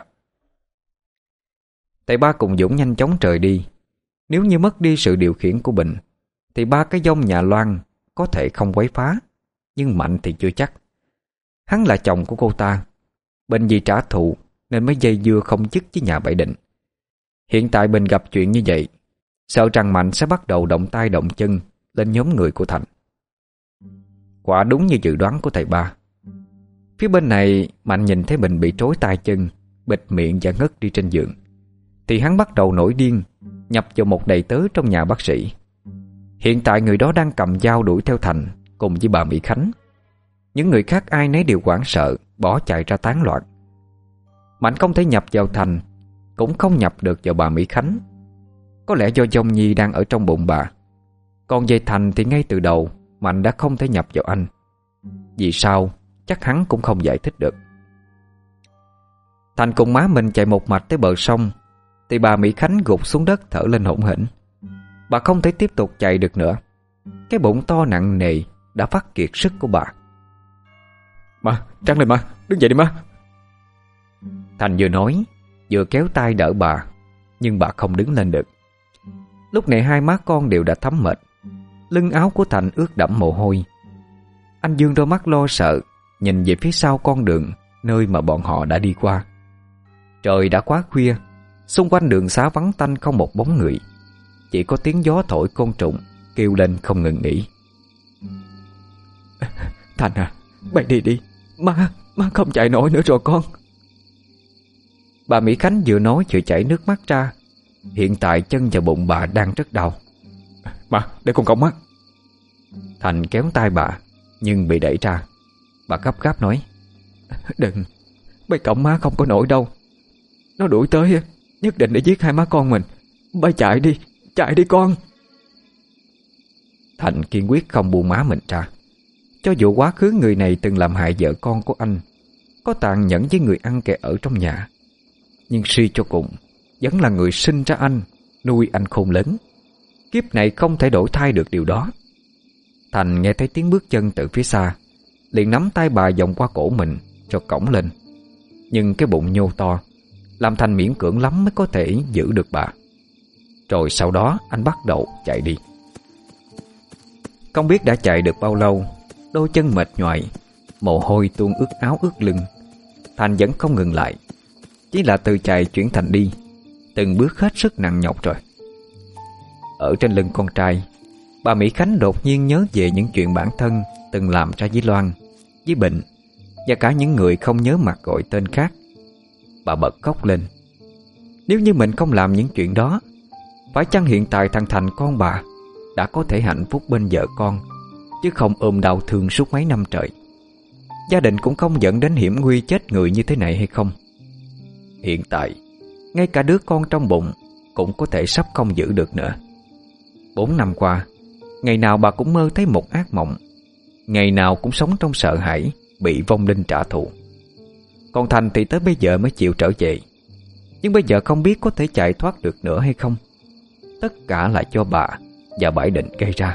Thầy Ba cùng Dũng nhanh chóng rời đi. Nếu như mất đi sự điều khiển của Bình thì ba cái dông nhà Loan có thể không quấy phá, nhưng Mạnh thì chưa chắc. Hắn là chồng của cô ta. Bình vì trả thù nên mới dây dưa không dứt với nhà Bảy Định. Hiện tại Bình gặp chuyện như vậy, sợ rằng Mạnh sẽ bắt đầu động tay động chân lên nhóm người của Thành. Quả đúng như dự đoán của thầy Ba. Phía bên này, Mạnh nhìn thấy Bình bị trói tay chân, bịt miệng và ngất đi trên giường, thì hắn bắt đầu nổi điên, nhập vào một đầy tớ trong nhà bác sĩ. Hiện tại người đó đang cầm dao đuổi theo Thành cùng với bà Mỹ Khánh. Những người khác ai nấy đều hoảng sợ, bỏ chạy ra tán loạn. Mạnh không thể nhập vào Thành, cũng không nhập được vào bà Mỹ Khánh. Có lẽ do dông nhi đang ở trong bụng bà. Còn về Thành thì ngay từ đầu Mạnh đã không thể nhập vào anh. Vì sao chắc hắn cũng không giải thích được. Thành cùng má mình chạy một mạch tới bờ sông thì bà Mỹ Khánh gục xuống đất thở lên hổn hển. Bà không thể tiếp tục chạy được nữa. Cái bụng to nặng nề đã vắt kiệt sức của bà. Má, trắng lên má, đứng dậy đi má. Thành vừa nói vừa kéo tay đỡ bà, nhưng bà không đứng lên được. Lúc này hai má con đều đã thấm mệt. Lưng áo của Thành ướt đẫm mồ hôi. Anh dương đôi mắt lo sợ nhìn về phía sau con đường nơi mà bọn họ đã đi qua. Trời đã quá khuya, xung quanh đường xá vắng tanh không một bóng người. Chỉ có tiếng gió thổi côn trùng kêu lên không ngừng nghỉ. Thành à, bay đi đi. Má không chạy nổi nữa rồi con. Bà Mỹ Khánh vừa nói vừa chảy nước mắt ra. Hiện tại chân và bụng bà đang rất đau. Má, để con cõng má. Thành kéo tay bà nhưng bị đẩy ra. Bà gấp gáp nói: Đừng, bay cõng má không có nổi đâu. Nó đuổi tới nhất định để giết hai má con mình. Bay chạy đi con. Thành kiên quyết không buông má mình ra. Cho dù quá khứ người này từng làm hại vợ con của anh, có tàn nhẫn với người ăn kẻ ở trong nhà, nhưng suy cho cùng vẫn là người sinh ra anh, nuôi anh khôn lớn. Kiếp này không thể đổi thay được điều đó. Thành nghe thấy tiếng bước chân từ phía xa, liền nắm tay bà vòng qua cổ mình cho cõng lên. Nhưng cái bụng nhô to làm Thành miễn cưỡng lắm mới có thể giữ được bà. Rồi sau đó anh bắt đầu chạy đi. Không biết đã chạy được bao lâu, đôi chân mệt nhoài, mồ hôi tuôn ướt áo ướt lưng. Thành vẫn không ngừng lại, chỉ là từ chạy chuyển thành đi, từng bước hết sức nặng nhọc rồi. Ở trên lưng con trai, bà Mỹ Khánh đột nhiên nhớ về những chuyện bản thân từng làm ra với Loan, với Bình và cả những người không nhớ mặt gọi tên khác. Bà bật khóc lên. Nếu như mình không làm những chuyện đó, phải chăng hiện tại thằng Thành con bà đã có thể hạnh phúc bên vợ con, chứ không ôm đau thương suốt mấy năm trời? Gia đình cũng không dẫn đến hiểm nguy chết người như thế này hay không? Hiện tại, ngay cả đứa con trong bụng cũng có thể sắp không giữ được nữa. 4 năm qua, ngày nào bà cũng mơ thấy một ác mộng, ngày nào cũng sống trong sợ hãi bị vong linh trả thù. Còn Thành thì tới bây giờ mới chịu trở về. Nhưng bây giờ không biết có thể chạy thoát được nữa hay không. Tất cả là do bà và Bảy Định gây ra.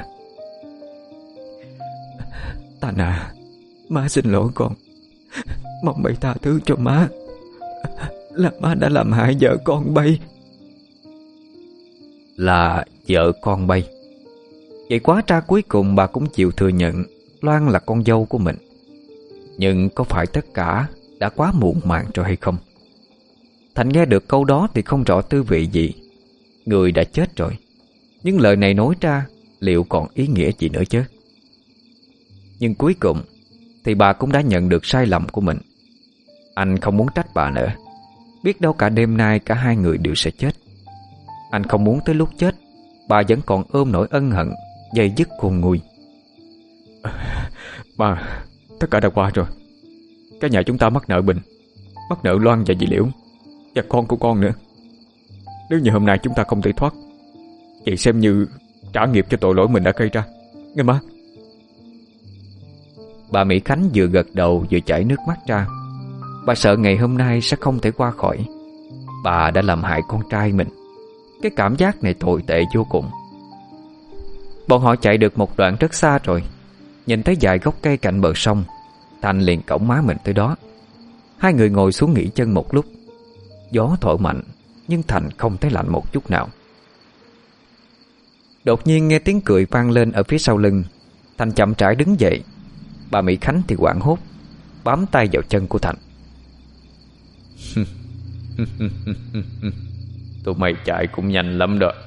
Thành à, má xin lỗi con. Mong bay tha thứ cho má. Là má đã làm hại vợ con bay. Là vợ con bay. Vậy quá ra cuối cùng bà cũng chịu thừa nhận Loan là con dâu của mình. Nhưng có phải tất cả đã quá muộn màng rồi hay không? Thành nghe được câu đó thì không rõ tư vị gì. Người đã chết rồi, nhưng lời này nói ra liệu còn ý nghĩa gì nữa chứ? Nhưng cuối cùng thì bà cũng đã nhận được sai lầm của mình. Anh không muốn trách bà nữa. Biết đâu cả đêm nay cả hai người đều sẽ chết. Anh không muốn tới lúc chết bà vẫn còn ôm nỗi ân hận dây dứt khôn nguôi. Mà tất cả đã qua rồi. Cái nhà chúng ta mắc nợ Bình, mắc nợ Loan và dì Liễu, và con của con nữa. Nếu như hôm nay chúng ta không thể thoát Vậy xem như trả nghiệp cho tội lỗi mình đã gây ra, nghe má. Bà Mỹ Khánh vừa gật đầu vừa chảy nước mắt ra. Bà sợ ngày hôm nay sẽ không thể qua khỏi. Bà đã làm hại con trai mình. Cái cảm giác này tồi tệ vô cùng. Bọn họ chạy được một đoạn rất xa rồi. Nhìn thấy vài gốc cây cạnh bờ sông, Thành liền cõng má mình tới đó. Hai người ngồi xuống nghỉ chân một lúc. Gió thổi mạnh, nhưng Thành không thấy lạnh một chút nào. Đột nhiên nghe tiếng cười vang lên ở phía sau lưng. Thành chậm rãi đứng dậy. Bà Mỹ Khánh thì hoảng hốt, bám tay vào chân của Thành. Tụi mày chạy cũng nhanh lắm đó.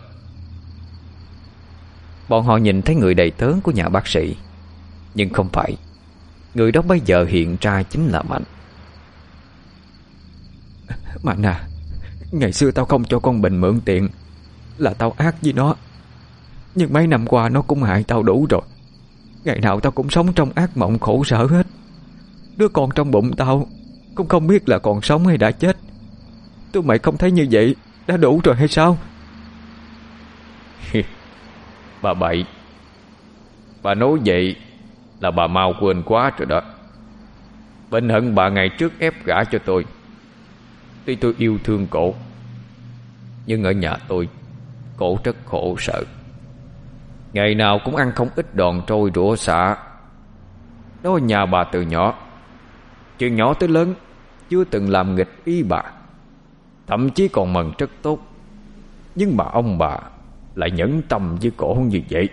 Bọn họ nhìn thấy người đầy tớ của nhà bác sĩ. Nhưng không phải. Người đó bây giờ hiện ra chính là Mạnh. Mạnh à, ngày xưa tao không cho con Bình mượn tiền là tao ác với nó. Nhưng mấy năm qua nó cũng hại tao đủ rồi. Ngày nào tao cũng sống trong ác mộng khổ sở hết. Đứa con trong bụng tao cũng không biết là còn sống hay đã chết. Tụi mày không thấy như vậy đã đủ rồi hay sao? Bà bậy. Bà nói vậy là bà mau quên quá rồi đó. Bình hận bà ngày trước ép gả cho tôi. Tuy tôi yêu thương cổ, nhưng ở nhà tôi, cổ rất khổ sở. Ngày nào cũng ăn không ít đòn trôi rủa xả. Đó là nhà bà từ nhỏ. Chuyện nhỏ tới lớn chưa từng làm nghịch ý bà. Thậm chí còn mần rất tốt. Nhưng mà ông bà lại nhẫn tâm với cổ như vậy.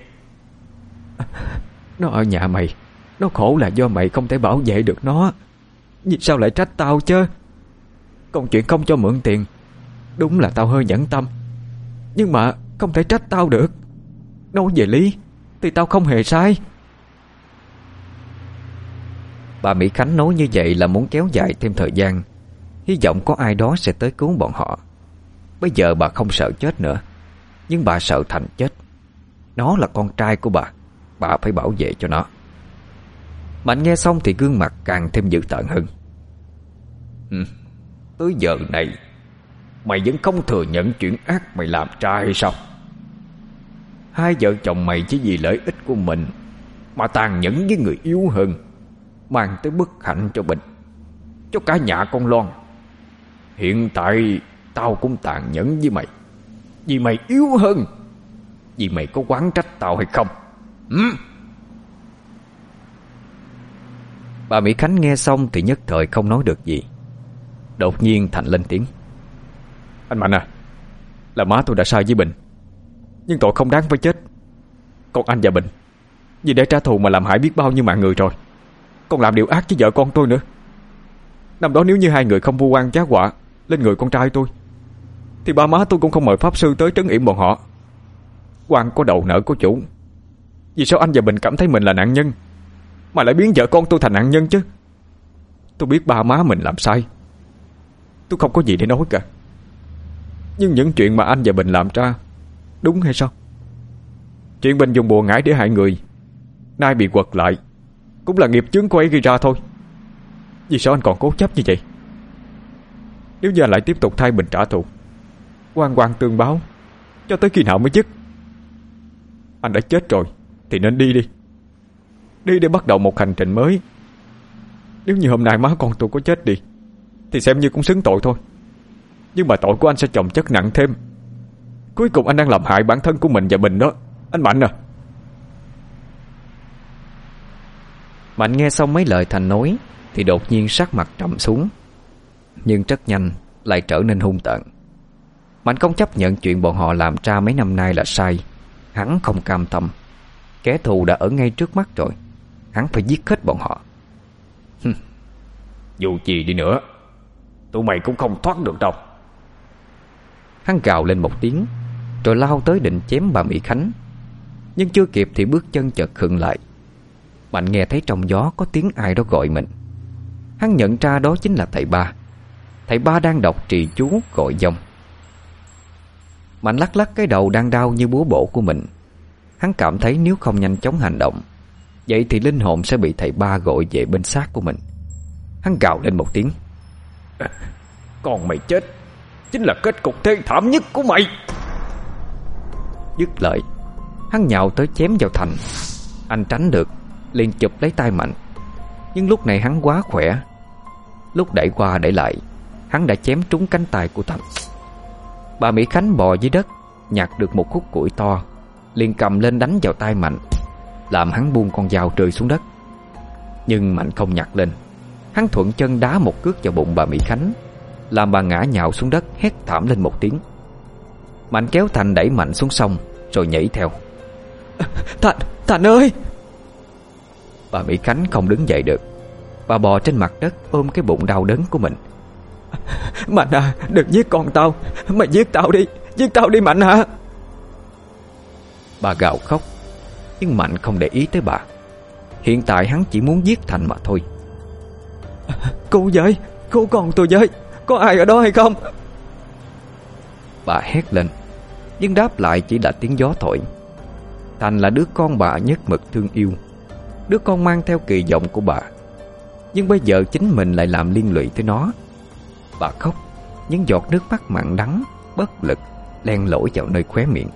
Nó ở nhà mày, nó khổ là do mày không thể bảo vệ được nó. Vì sao lại trách tao chứ? Còn chuyện không cho mượn tiền, đúng là tao hơi nhẫn tâm, nhưng mà không thể trách tao được. Nói về lý thì tao không hề sai. Bà Mỹ Khánh nói như vậy là muốn kéo dài thêm thời gian, hy vọng có ai đó sẽ tới cứu bọn họ. Bây giờ bà không sợ chết nữa, nhưng bà sợ Thành chết. Nó là con trai của bà phải bảo vệ cho nó. Mạnh nghe xong thì gương mặt càng thêm dữ tợn hơn. Tới giờ này mày vẫn không thừa nhận chuyện ác mày làm ra hay sao? Hai vợ chồng mày chỉ vì lợi ích của mình mà tàn nhẫn với người yếu hơn, mang tới bất hạnh cho Bình, cho cả nhà con Loan. Hiện tại tao cũng tàn nhẫn với mày, vì mày yếu hơn. Vì mày có oán trách tao hay không? Bà Mỹ Khánh nghe xong thì nhất thời không nói được gì. Đột nhiên Thành lên tiếng. Anh Mạnh à, là má tôi đã sai với Bình, nhưng tội không đáng phải chết. Còn anh và Bình vì để trả thù mà làm hại biết bao nhiêu mạng người rồi, còn làm điều ác với vợ con tôi nữa. Năm đó nếu như hai người không vu oan giá họa lên người con trai tôi, thì ba má tôi cũng không mời pháp sư tới trấn yểm bọn họ. Quan có đầu nợ có chủ. Vì sao anh và Bình cảm thấy mình là nạn nhân mà lại biến vợ con tôi thành nạn nhân chứ? Tôi biết ba má mình làm sai, tôi không có gì để nói cả. Nhưng những chuyện mà anh và Bình làm ra đúng hay sao? Chuyện Bình dùng bùa ngải để hại người, nay bị quật lại, cũng là nghiệp chướng của ấy gây ra thôi. Vì sao anh còn cố chấp như vậy? Nếu như anh lại tiếp tục thay Bình trả thù, oan oan tương báo, cho tới khi nào mới dứt? Anh đã chết rồi thì nên đi đi. Đi để bắt đầu một hành trình mới. Nếu như hôm nay má con tôi có chết đi thì xem như cũng xứng tội thôi. Nhưng mà tội của anh sẽ chồng chất nặng thêm. Cuối cùng anh đang làm hại bản thân của mình và Bình đó, anh Mạnh à. Mạnh nghe xong mấy lời Thành nói thì đột nhiên sắc mặt trầm xuống, nhưng rất nhanh lại trở nên hung tợn. Mạnh không chấp nhận chuyện bọn họ làm ra mấy năm nay là sai. Hắn không cam tâm. Kẻ thù đã ở ngay trước mắt rồi, hắn phải giết hết bọn họ. Dù gì đi nữa, tụi mày cũng không thoát được đâu. Hắn gào lên một tiếng, rồi lao tới định chém bà Mỹ Khánh. Nhưng chưa kịp thì bước chân chợt khựng lại. Mạnh nghe thấy trong gió có tiếng ai đó gọi mình. Hắn nhận ra đó chính là thầy Ba. Thầy Ba đang đọc trì chú gọi dông. Mạnh lắc lắc cái đầu đang đau như búa bổ của mình. Hắn cảm thấy nếu không nhanh chóng hành động, vậy thì linh hồn sẽ bị thầy Ba gọi về bên xác của mình. Hắn gào lên một tiếng. Còn mày chết chính là kết cục thê thảm nhất của mày. Dứt lời, hắn nhào tới chém vào Thành. Anh tránh được, liền chụp lấy tay Mạnh. Nhưng lúc này hắn quá khỏe, lúc đẩy qua đẩy lại, hắn đã chém trúng cánh tay của Thành. Bà Mỹ Khánh bò dưới đất, nhặt được một khúc củi to, liền cầm lên đánh vào tay Mạnh, làm hắn buông con dao rơi xuống đất. Nhưng Mạnh không nhặt lên. Hắn thuận chân đá một cước vào bụng bà Mỹ Khánh, làm bà ngã nhào xuống đất hét thảm lên một tiếng. Mạnh kéo Thành đẩy Mạnh xuống sông, rồi nhảy theo. Thành ơi! Bà Mỹ Khánh không đứng dậy được. Bà bò trên mặt đất ôm cái bụng đau đớn của mình. Mạnh à, đừng giết con tao. Mày giết tao đi, giết tao đi Mạnh à. Bà gào khóc. Nhưng Mạnh không để ý tới bà. Hiện tại hắn chỉ muốn giết Thành mà thôi. Cô ơi, cô con tôi với, có ai ở đó hay không? Bà hét lên, nhưng đáp lại chỉ là tiếng gió thổi. Thành là đứa con bà nhất mực thương yêu, đứa con mang theo kỳ vọng của bà. Nhưng bây giờ chính mình lại làm liên lụy tới nó. Bà khóc, những giọt nước mắt mặn đắng, bất lực len lỏi vào nơi khóe miệng.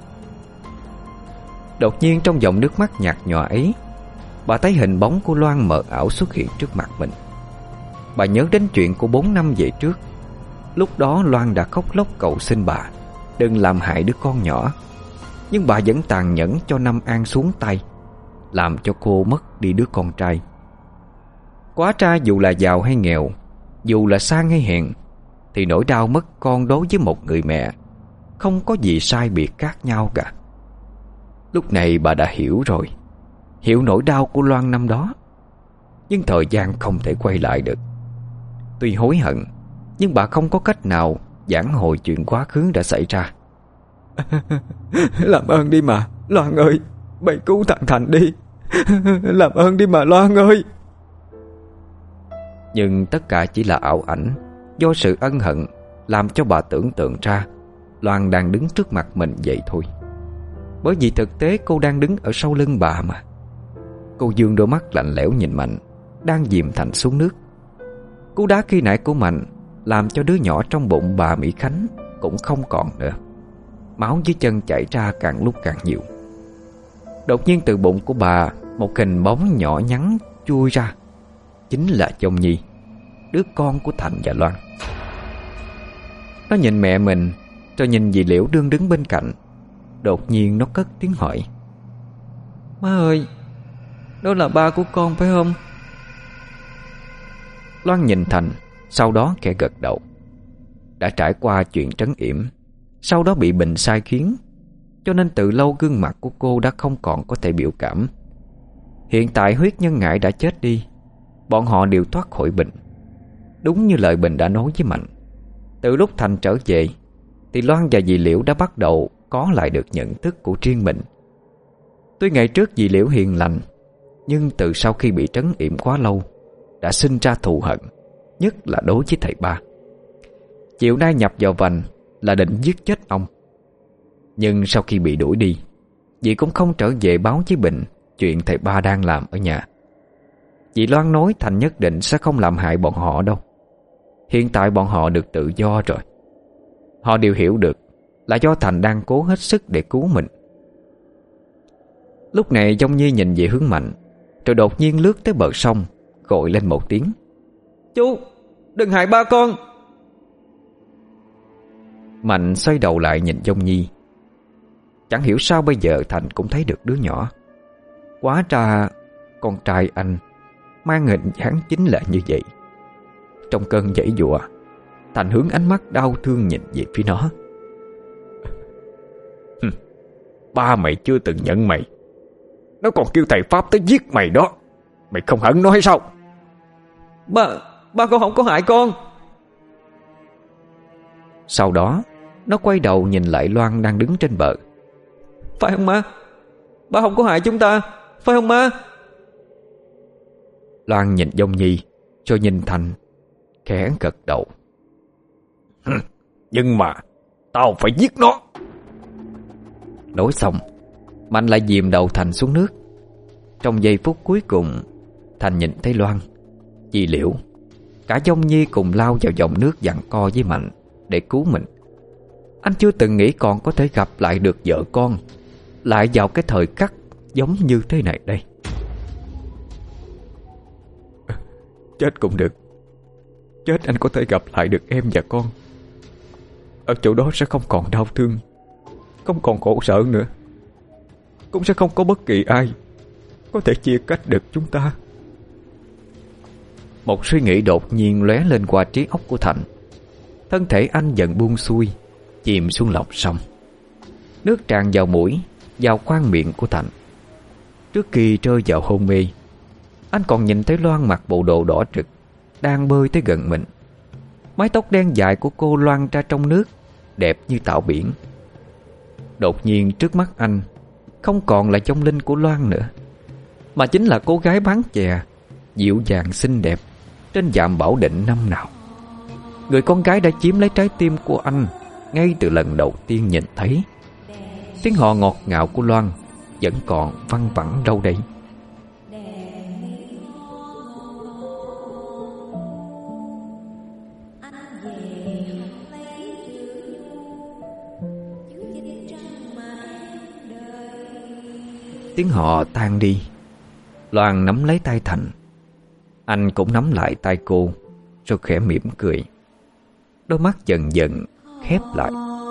Đột nhiên trong dòng nước mắt nhạt nhòa ấy, bà thấy hình bóng của Loan mờ ảo xuất hiện trước mặt mình. Bà nhớ đến chuyện của 4 năm về trước. Lúc đó Loan đã khóc lóc cầu xin bà đừng làm hại đứa con nhỏ. Nhưng bà vẫn tàn nhẫn cho Năm An xuống tay, làm cho cô mất đi đứa con trai. Quá tra dù là giàu hay nghèo, dù là sang hay hèn, thì nỗi đau mất con đối với một người mẹ không có gì sai biệt khác nhau cả. Lúc này bà đã hiểu rồi, hiểu nỗi đau của Loan năm đó. Nhưng thời gian không thể quay lại được. Tuy hối hận, nhưng bà không có cách nào vãn hồi chuyện quá khứ đã xảy ra. Làm ơn đi mà Loan ơi, mày cứu thằng Thành đi. Làm ơn đi mà Loan ơi. Nhưng tất cả chỉ là ảo ảnh do sự ân hận làm cho bà tưởng tượng ra Loan đang đứng trước mặt mình vậy thôi. Bởi vì thực tế cô đang đứng ở sau lưng bà mà. Cô dương đôi mắt lạnh lẽo nhìn Mạnh đang dìm Thành xuống nước. Cú đá khi nãy của Mạnh làm cho đứa nhỏ trong bụng bà Mỹ Khánh cũng không còn nữa. Máu dưới chân chảy ra càng lúc càng nhiều. Đột nhiên từ bụng của bà, một hình bóng nhỏ nhắn chui ra. Chính là Chông Nhi, đứa con của Thành và Loan. Nó nhìn mẹ mình, rồi nhìn dì Liễu đương đứng bên cạnh. Đột nhiên nó cất tiếng hỏi: Má ơi, đó là ba của con phải không? Loan nhìn Thành, sau đó khẽ gật đầu. Đã trải qua chuyện trấn yểm, sau đó bị bệnh sai khiến, cho nên từ lâu gương mặt của cô đã không còn có thể biểu cảm. Hiện tại huyết nhân ngải đã chết đi, bọn họ đều thoát khỏi bệnh. Đúng như lời Bình đã nói với Mạnh, từ lúc Thành trở về thì Loan và dì Liễu đã bắt đầu có lại được nhận thức của riêng mình. Tuy ngày trước dì Liễu hiền lành, nhưng từ sau khi bị trấn yểm quá lâu đã sinh ra thù hận, nhất là đối với thầy ba. Chiều nay nhập vào vành là định giết chết ông. Nhưng sau khi bị đuổi đi, dì cũng không trở về báo với Bình chuyện thầy ba đang làm ở nhà. Dì Loan nói Thành nhất định sẽ không làm hại bọn họ đâu. Hiện tại bọn họ được tự do rồi. Họ đều hiểu được là do Thành đang cố hết sức để cứu mình. Lúc này Dông Nhi nhìn về hướng Mạnh, rồi đột nhiên lướt tới bờ sông, gọi lên một tiếng: Chú, đừng hại ba con. Mạnh xoay đầu lại nhìn Dông Nhi. Chẳng hiểu sao bây giờ Thành cũng thấy được đứa nhỏ. Quá ra con trai anh mang hình dáng chính là như vậy. Trong cơn giãy giụa, Thành hướng ánh mắt đau thương nhìn về phía nó. Ba mày chưa từng nhận mày, nó còn kêu thầy Pháp tới giết mày đó. Mày không hận nó hay sao? Ba con không có hại con. Sau đó nó quay đầu nhìn lại Loan đang đứng trên bờ. Phải không má? Ba không có hại chúng ta, phải không má? Loan nhìn Dông Nhi, rồi nhìn Thành, khẽ gật đầu. Nhưng mà tao phải giết nó. Nói xong, Mạnh lại dìm đầu Thành xuống nước. Trong giây phút cuối cùng, Thành nhìn thấy Loan, dì Liễu, cả Dông Nhi cùng lao vào dòng nước giằng co với Mạnh để cứu mình. Anh chưa từng nghĩ còn có thể gặp lại được vợ con, lại vào cái thời khắc giống như thế này đây. Chết cũng được. Chết anh có thể gặp lại được em và con. Ở chỗ đó sẽ không còn đau thương, không còn khổ sở nữa. Cũng sẽ không có bất kỳ ai có thể chia cách được chúng ta. Một suy nghĩ đột nhiên lóe lên qua trí óc của Thành. Thân thể anh dần buông xuôi, chìm xuống lòng sông. Nước tràn vào mũi, vào khoang miệng của Thành. Trước khi rơi vào hôn mê, anh còn nhìn thấy Loan mặc bộ đồ đỏ rực đang bơi tới gần mình. Mái tóc đen dài của cô loang ra trong nước, đẹp như tảo biển. Đột nhiên trước mắt anh không còn là vong linh của Loan nữa, mà chính là cô gái bán chè dịu dàng xinh đẹp trên dạm Bảo Định năm nào. Người con gái đã chiếm lấy trái tim của anh ngay từ lần đầu tiên nhìn thấy. Tiếng hò ngọt ngào của Loan vẫn còn văng vẳng đâu đây. Tiếng hò tan đi. Loan nắm lấy tay Thành. Anh cũng nắm lại tay cô, rồi khẽ mỉm cười. Đôi mắt dần dần khép lại.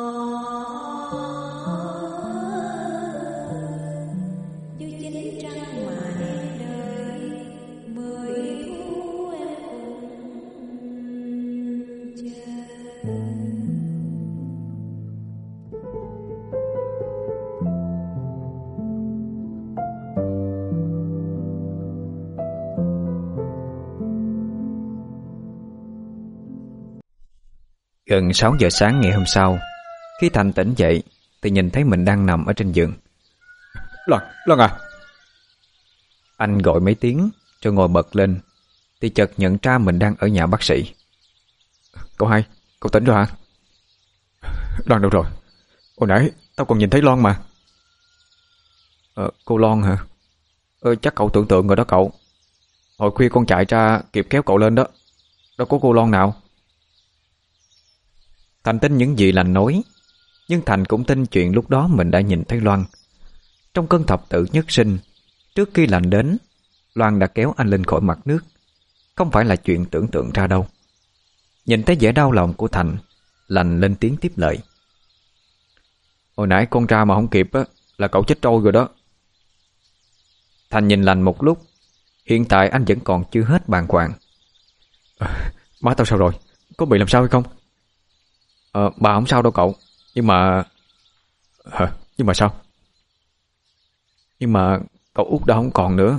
Gần 6 giờ sáng ngày hôm sau, khi Thành tỉnh dậy thì nhìn thấy mình đang nằm ở trên giường. Loan à. Anh gọi mấy tiếng rồi ngồi bật lên, thì chợt nhận ra mình đang ở nhà bác sĩ. Cậu hai, cậu tỉnh rồi hả? Loan đâu rồi? Hồi nãy tao còn nhìn thấy Loan mà. Cô Loan hả? Chắc cậu tưởng tượng rồi đó cậu. Hồi khuya con chạy ra kịp kéo cậu lên đó. Đâu có cô Loan nào. Thành tin những gì lành nói, nhưng Thành cũng tin chuyện lúc đó mình đã nhìn thấy Loan. Trong cơn thập tự nhất sinh, trước khi lành đến, Loan đã kéo anh lên khỏi mặt nước. Không phải là chuyện tưởng tượng ra đâu. Nhìn thấy vẻ đau lòng của Thành, lành lên tiếng tiếp lời. Hồi nãy con ra mà không kịp á, là cậu chết trôi rồi đó. Thành nhìn lành một lúc. Hiện tại anh vẫn còn chưa hết bàng hoàng. Má tao sao rồi? Có bị làm sao hay không? Bà không sao đâu cậu. Nhưng mà... Nhưng mà sao? Nhưng mà cậu út đã không còn nữa.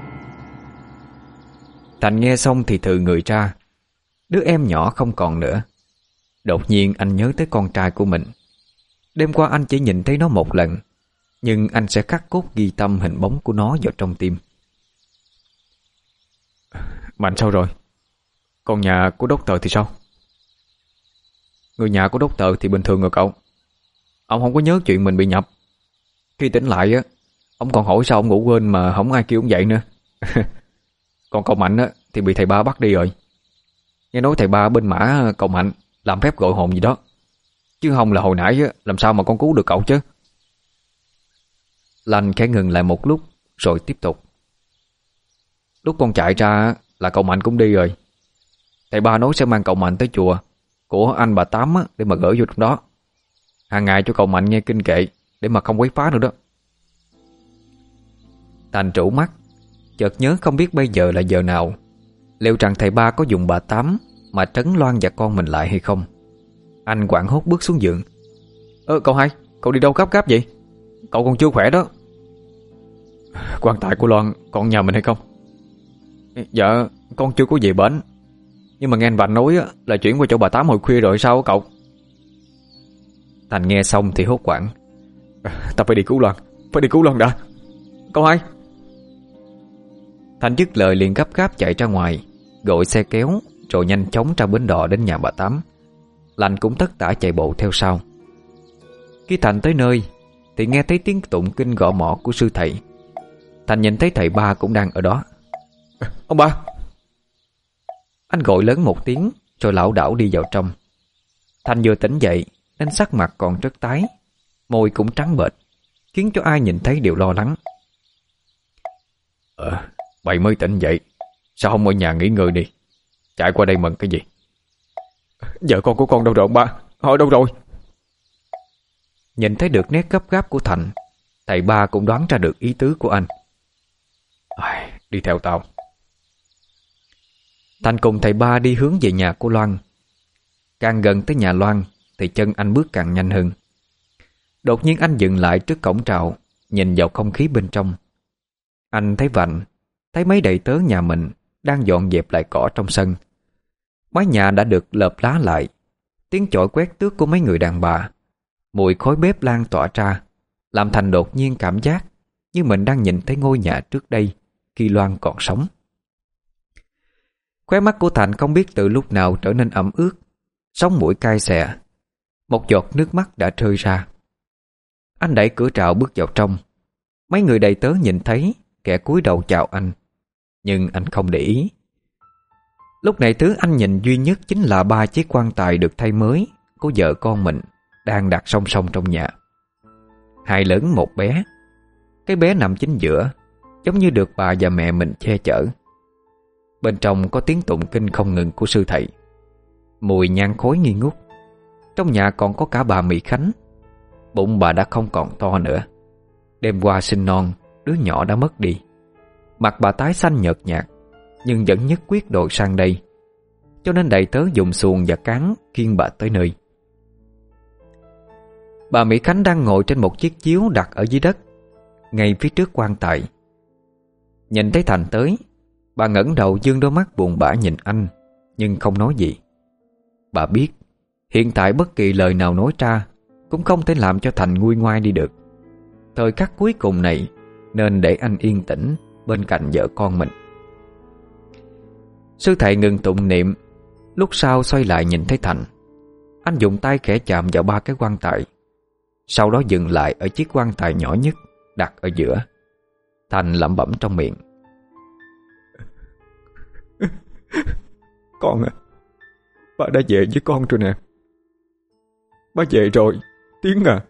Thành nghe xong thì thừ người ra. Đứa em nhỏ không còn nữa. Đột nhiên anh nhớ tới con trai của mình. Đêm qua anh chỉ nhìn thấy nó một lần, nhưng anh sẽ khắc cốt ghi tâm hình bóng của nó vào trong tim. Mạnh sao rồi? Còn nhà của doctor thì sao? Người nhà của doctor thì bình thường rồi cậu. Ông không có nhớ chuyện mình bị nhập. Khi tỉnh lại á, ông còn hỏi sao ông ngủ quên mà không ai kêu ông dậy nữa. Còn cậu Mạnh á thì bị thầy ba bắt đi rồi. Nghe nói thầy ba bên mã cậu Mạnh làm phép gọi hồn gì đó. Chứ không là hồi nãy á, làm sao mà con cứu được cậu chứ. Lành khẽ ngừng lại một lúc rồi tiếp tục. Lúc con chạy ra là cậu Mạnh cũng đi rồi. Thầy ba nói sẽ mang cậu Mạnh tới chùa của anh bà Tám á, để mà gửi vô trong đó. Hàng ngày cho cậu Mạnh nghe kinh kệ để mà không quấy phá nữa đó. Thành trũ mắt, chợt nhớ không biết bây giờ là giờ nào. Liệu rằng thầy ba có dùng bà Tám mà trấn Loan và con mình lại hay không? Anh hoảng hốt bước xuống giường. Cậu hai, cậu đi đâu gấp gáp vậy? Cậu còn chưa khỏe đó. Quan tài của Loan còn nhà mình hay không? Dạ, con chưa có về bển. Nhưng mà nghe anh Vành nói là chuyển qua chỗ bà Tám hồi khuya rồi sao á cậu? Thành nghe xong thì hốt hoảng. Ta phải đi cứu Loan. Phải đi cứu Loan đã. Cậu hai. Thành dứt lời liền gấp gáp chạy ra ngoài, gọi xe kéo rồi nhanh chóng ra bến đò đến nhà bà Tám. Lành cũng tất tả chạy bộ theo sau. Khi Thành tới nơi thì nghe thấy tiếng tụng kinh gõ mõ của sư thầy. Thành nhìn thấy thầy ba cũng đang ở đó. Ông ba. Anh gọi lớn một tiếng rồi lảo đảo đi vào trong. Thành vừa tỉnh dậy nên sắc mặt còn rất tái, môi cũng trắng bệch, khiến cho ai nhìn thấy đều lo lắng. Bậy mới tỉnh dậy, sao không ở nhà nghỉ ngơi đi? Chạy qua đây mừng cái gì? Vợ con của con đâu rồi ông ba? Họ đâu rồi? Nhìn thấy được nét gấp gáp của Thành, thầy ba cũng đoán ra được ý tứ của anh. Đi theo tao. Thành cùng thầy ba đi hướng về nhà của Loan. Càng gần tới nhà Loan thì chân anh bước càng nhanh hơn. Đột nhiên anh dừng lại trước cổng trào, nhìn vào không khí bên trong. Anh thấy Vạnh, thấy mấy đầy tớ nhà mình đang dọn dẹp lại cỏ trong sân. Mái nhà đã được lợp lá lại, tiếng chổi quét tước của mấy người đàn bà, mùi khói bếp lan tỏa ra, làm Thành đột nhiên cảm giác như mình đang nhìn thấy ngôi nhà trước đây khi Loan còn sống. Khóe mắt của Thành không biết từ lúc nào trở nên ẩm ướt, sống mũi cay xè, một giọt nước mắt đã rơi ra. Anh đẩy cửa trạo bước vào trong. Mấy người đầy tớ nhìn thấy, kẻ cúi đầu chào anh, nhưng anh không để ý. Lúc này thứ anh nhìn duy nhất chính là 3 chiếc quan tài được thay mới của vợ con mình đang đặt song song trong nhà. 2 lớn 1 bé. Cái bé nằm chính giữa, giống như được bà và mẹ mình che chở. Bên trong có tiếng tụng kinh không ngừng của sư thầy. Mùi nhang khói nghi ngút. Trong nhà còn có cả bà Mỹ Khánh. Bụng bà đã không còn to nữa. Đêm qua sinh non, đứa nhỏ đã mất đi. Mặt bà tái xanh nhợt nhạt, nhưng vẫn nhất quyết đội sang đây, cho nên đầy tớ dùng xuồng và cán khiêng bà tới nơi. Bà Mỹ Khánh đang ngồi trên một chiếc chiếu đặt ở dưới đất, ngay phía trước quan tài. Nhìn thấy Thành tới, bà ngẩng đầu dương đôi mắt buồn bã nhìn anh, nhưng không nói gì. Bà biết hiện tại bất kỳ lời nào nói ra cũng không thể làm cho Thành nguôi ngoai đi được. Thời khắc cuối cùng này nên để anh yên tĩnh bên cạnh vợ con mình. Sư thầy ngừng tụng niệm, lúc sau xoay lại nhìn thấy Thành. Anh dùng tay khẽ chạm vào 3 cái quan tài, sau đó dừng lại ở chiếc quan tài nhỏ nhất đặt ở giữa. Thành lẩm bẩm trong miệng: Con à, ba đã về với con rồi nè. Ba về rồi, Tiến à.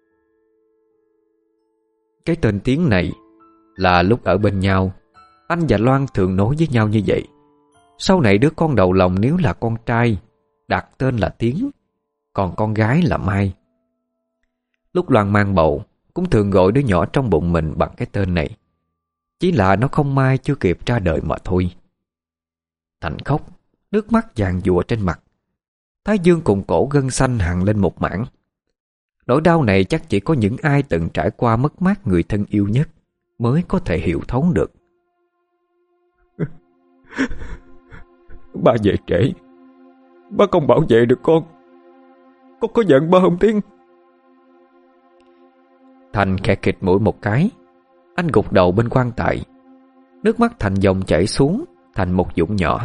Cái tên Tiến này là lúc ở bên nhau anh và Loan thường nói với nhau như vậy. Sau này đứa con đầu lòng nếu là con trai đặt tên là Tiến, còn con gái là Mai. Lúc Loan mang bầu cũng thường gọi đứa nhỏ trong bụng mình bằng cái tên này, chỉ là nó không Mai chưa kịp ra đời mà thôi. Thành khóc, nước mắt giàn giụa trên mặt, thái dương cùng cổ gân xanh hằn lên một mảng. Nỗi đau này chắc chỉ có những ai từng trải qua mất mát người thân yêu nhất mới có thể hiểu thấu được. Ba về trễ, ba không bảo vệ được con. Con có giận ba không Tiến? Thành khẽ khịt mũi một cái. Anh gục đầu bên quan tài. Nước mắt Thành dòng chảy xuống thành một dũng nhỏ.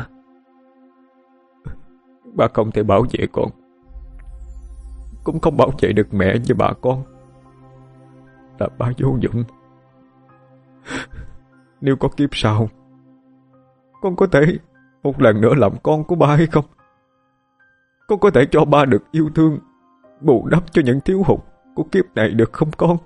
Ba không thể bảo vệ con, cũng không bảo vệ được mẹ và bà con. Là ba vô dụng. Nếu có kiếp sau, con có thể một lần nữa làm con của ba hay không? Con có thể cho ba được yêu thương, bù đắp cho những thiếu hụt của kiếp này được không con?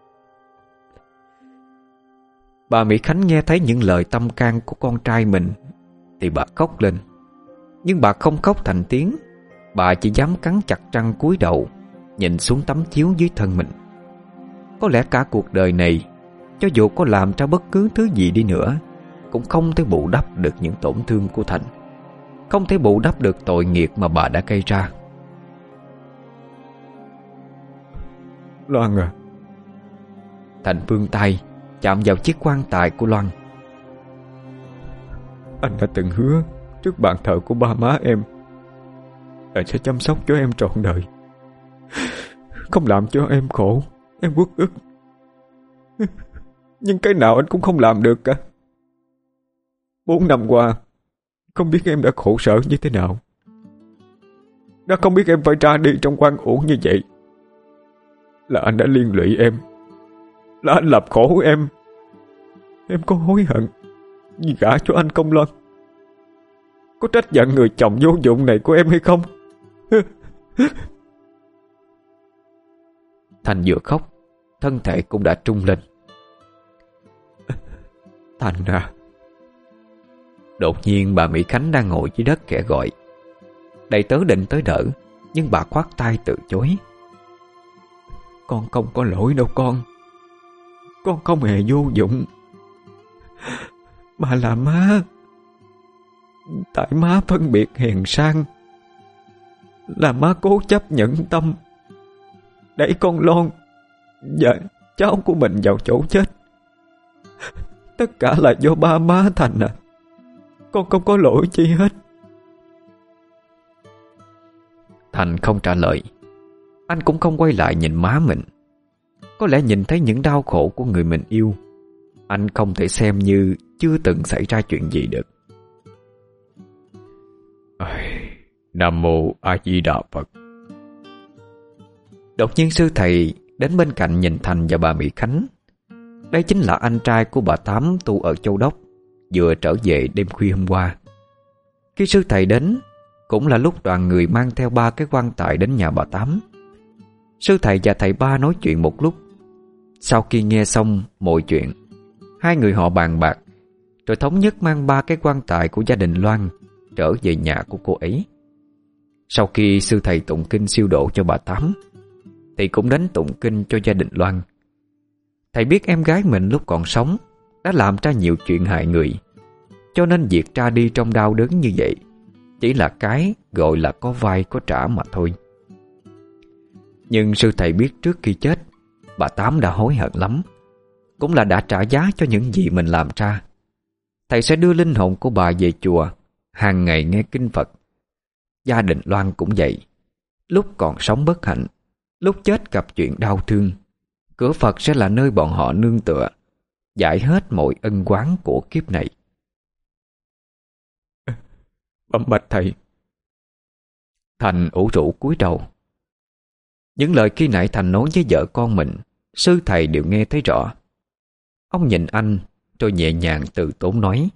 Bà Mỹ Khánh nghe thấy những lời tâm can của con trai mình thì bà khóc lên. Nhưng bà không khóc thành tiếng. Bà chỉ dám cắn chặt răng cúi đầu nhìn xuống tấm chiếu dưới thân mình. Có lẽ cả cuộc đời này, cho dù có làm ra bất cứ thứ gì đi nữa, cũng không thể bù đắp được những tổn thương của Thành, không thể bù đắp được tội nghiệp mà bà đã gây ra. Loan à. Thành vươn tay chạm vào chiếc quan tài của Loan. Anh đã từng hứa trước bàn thờ của ba má em là sẽ chăm sóc cho em trọn đời, không làm cho em khổ, em uất ức. Nhưng cái nào anh cũng không làm được cả. 4 năm qua, không biết em đã khổ sở như thế nào, đã không biết em phải ra đi trong quan uổng như vậy. Là anh đã liên lụy em, là anh làm khổ em. Em có hối hận vì gả cho anh không Loan? Có trách giận người chồng vô dụng này của em hay không? Thành vừa khóc, thân thể cũng đã trung lên. Thành à. Đột nhiên bà Mỹ Khánh đang ngồi dưới đất khẽ gọi. Đầy tớ định tới đỡ, nhưng bà khoát tay từ chối. Con không có lỗi đâu con. Con không hề vô dụng. Mà là má. Tại má phân biệt hèn sang, là má cố chấp nhẫn tâm đẩy con Loan và cháu của mình vào chỗ chết. Tất cả là do ba má Thành à. Con không có lỗi chi hết. Thành không trả lời. Anh cũng không quay lại nhìn má mình. Có lẽ nhìn thấy những đau khổ của người mình yêu, anh không thể xem như chưa từng xảy ra chuyện gì được. Nam mô A Di Đà Phật. Đột nhiên sư thầy đến bên cạnh nhìn Thành và bà Mỹ Khánh. Đây chính là anh trai của bà Tám tu ở Châu Đốc, vừa trở về đêm khuya hôm qua. Khi sư thầy đến, cũng là lúc đoàn người mang theo 3 cái quan tài đến nhà bà Tám. Sư thầy và thầy ba nói chuyện một lúc. Sau khi nghe xong mọi chuyện, hai người họ bàn bạc, rồi thống nhất mang 3 cái quan tài của gia đình Loan trở về nhà của cô ấy. Sau khi sư thầy tụng kinh siêu độ cho bà Tám, thì cũng đến tụng kinh cho gia đình Loan. Thầy biết em gái mình lúc còn sống đã làm ra nhiều chuyện hại người, cho nên việc ra đi trong đau đớn như vậy chỉ là cái gọi là có vai có trả mà thôi. Nhưng sư thầy biết trước khi chết, bà Tám đã hối hận lắm, cũng là đã trả giá cho những gì mình làm ra. Thầy sẽ đưa linh hồn của bà về chùa, hàng ngày nghe kinh Phật. Gia đình Loan cũng vậy. Lúc còn sống bất hạnh, lúc chết gặp chuyện đau thương, cửa Phật sẽ là nơi bọn họ nương tựa, giải hết mọi ân oán của kiếp này. Bẩm bạch thầy. Thành ủ rũ cúi đầu. Những lời khi nãy Thành nói với vợ con mình, sư thầy đều nghe thấy rõ. Ông nhìn anh rồi nhẹ nhàng từ tốn nói: